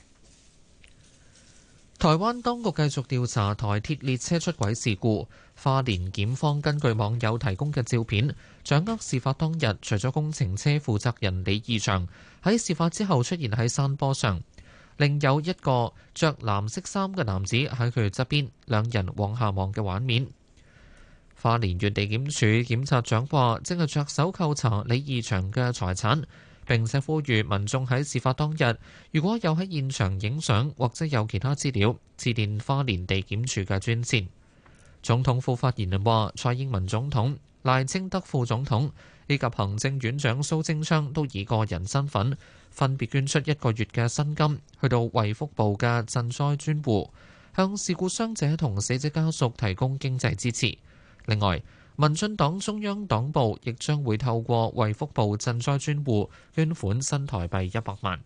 台灣當局繼續調查台鐵列車出軌事故，花蓮檢方根據網友提供嘅照片，掌握事發當日除咗工程車負責人李義祥喺事發之後出現喺山坡上，另有一個着藍色衫嘅男子喺佢側邊，兩人往下望嘅畫面。花蓮縣地檢署檢察長話，正係着手扣查李義祥嘅財產，並且呼籲民眾喺事發當日，如果有喺現場影相或者有其他資料，致電花蓮地檢署嘅專線。總統府發言人話，蔡英文總統、賴清德副總統以及行政院長蘇貞昌都以個人身份分別捐出1個月嘅薪金，去到衛福部嘅賑災專戶，向事故傷者同死者家屬提供經濟支持。另外，民進黨中央黨部亦將會透過衛福部賑災專戶捐款新台幣100萬。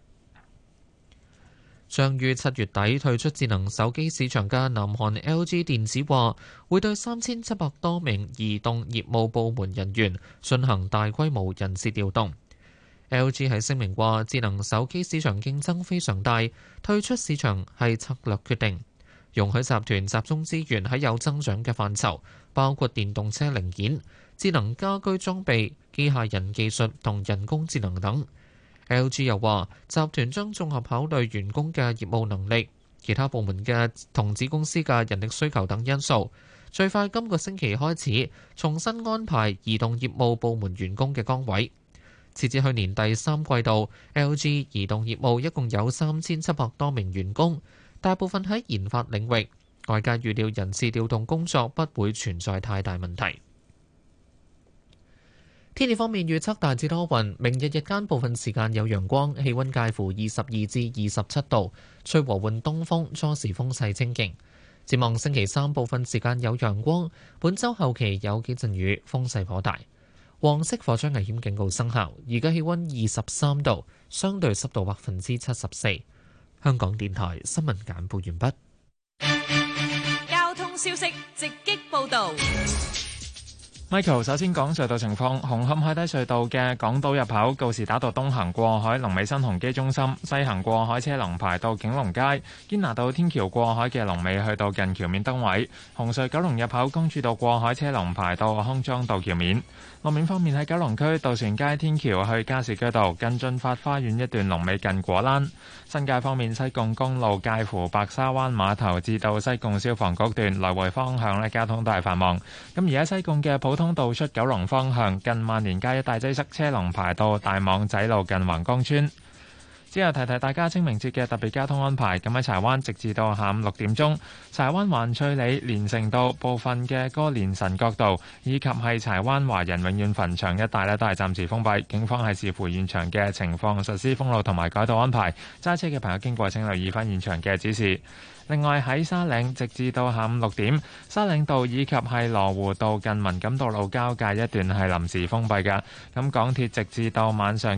將於7月底退出智能手機市場嘅南韓 LG 電子話，會對3700多名移動業務部門人員進行大規模人事調動。LG 喺聲明話，智能手機市場競爭非常大，退出市場係策略決定，容許集團集中資源喺有增長嘅範疇，包括電動車零件、智能家居裝備、機械人技術同人工智能等。LG 又話，集團將綜合考慮員工嘅業務能力、其他部門嘅同子公司嘅人力需求等因素，最快今個星期開始重新安排移動業務部門員工嘅崗位。截至去年第3季度 ，LG 移動業務一共有3700多名員工，大部分喺研發領域。外界預料人事調動工作不會存在太大問題。天氣方面預測大致多雲，明日日間部分時間有陽光，氣溫介乎22至27度，吹和緩東風，初時風勢清勁。展望星期3部分時間有陽光，本週後期有幾陣雨，風勢頗大。黃色火災危險警告生效，而家氣溫23度，相對濕度74%。香港電台新聞簡報完畢。 交通消息直擊報導。 Michael 首先講隧道情況，紅磡海底隧道嘅港島入口告士打道東行過海，龍尾新鴻基中心；西行過海車龍排到景隆街。堅拿道天橋過海嘅龍尾去到近橋面燈位。紅隧九龍入口公主道過海車龍排到康莊道橋面。路面方面喺九龍區渡船街天橋去加士居道近駿發花園一段龍尾近果欄。新界方面，西貢公路介乎白沙灣碼頭至到西貢消防局段來回方向交通都係繁忙。咁而家西貢嘅普通道出九龍方向近萬年街一帶擠塞，車龍排到大網仔路近橫江村。之後提提大家清明節嘅特別交通安排。咁喺柴灣直至到下午6點鐘，柴灣環翠里連城道部分嘅歌連臣角道以及係柴灣華人永遠墳場一帶都係暫時封閉。警方係視乎現場嘅情況實施封路同埋改道安排。揸車嘅朋友經過請留意翻現場嘅指示。另外喺沙嶺直至到下午6點，沙嶺道以及係羅湖道近文錦道路交界一段係臨時封閉嘅。咁港鐵直至到晚上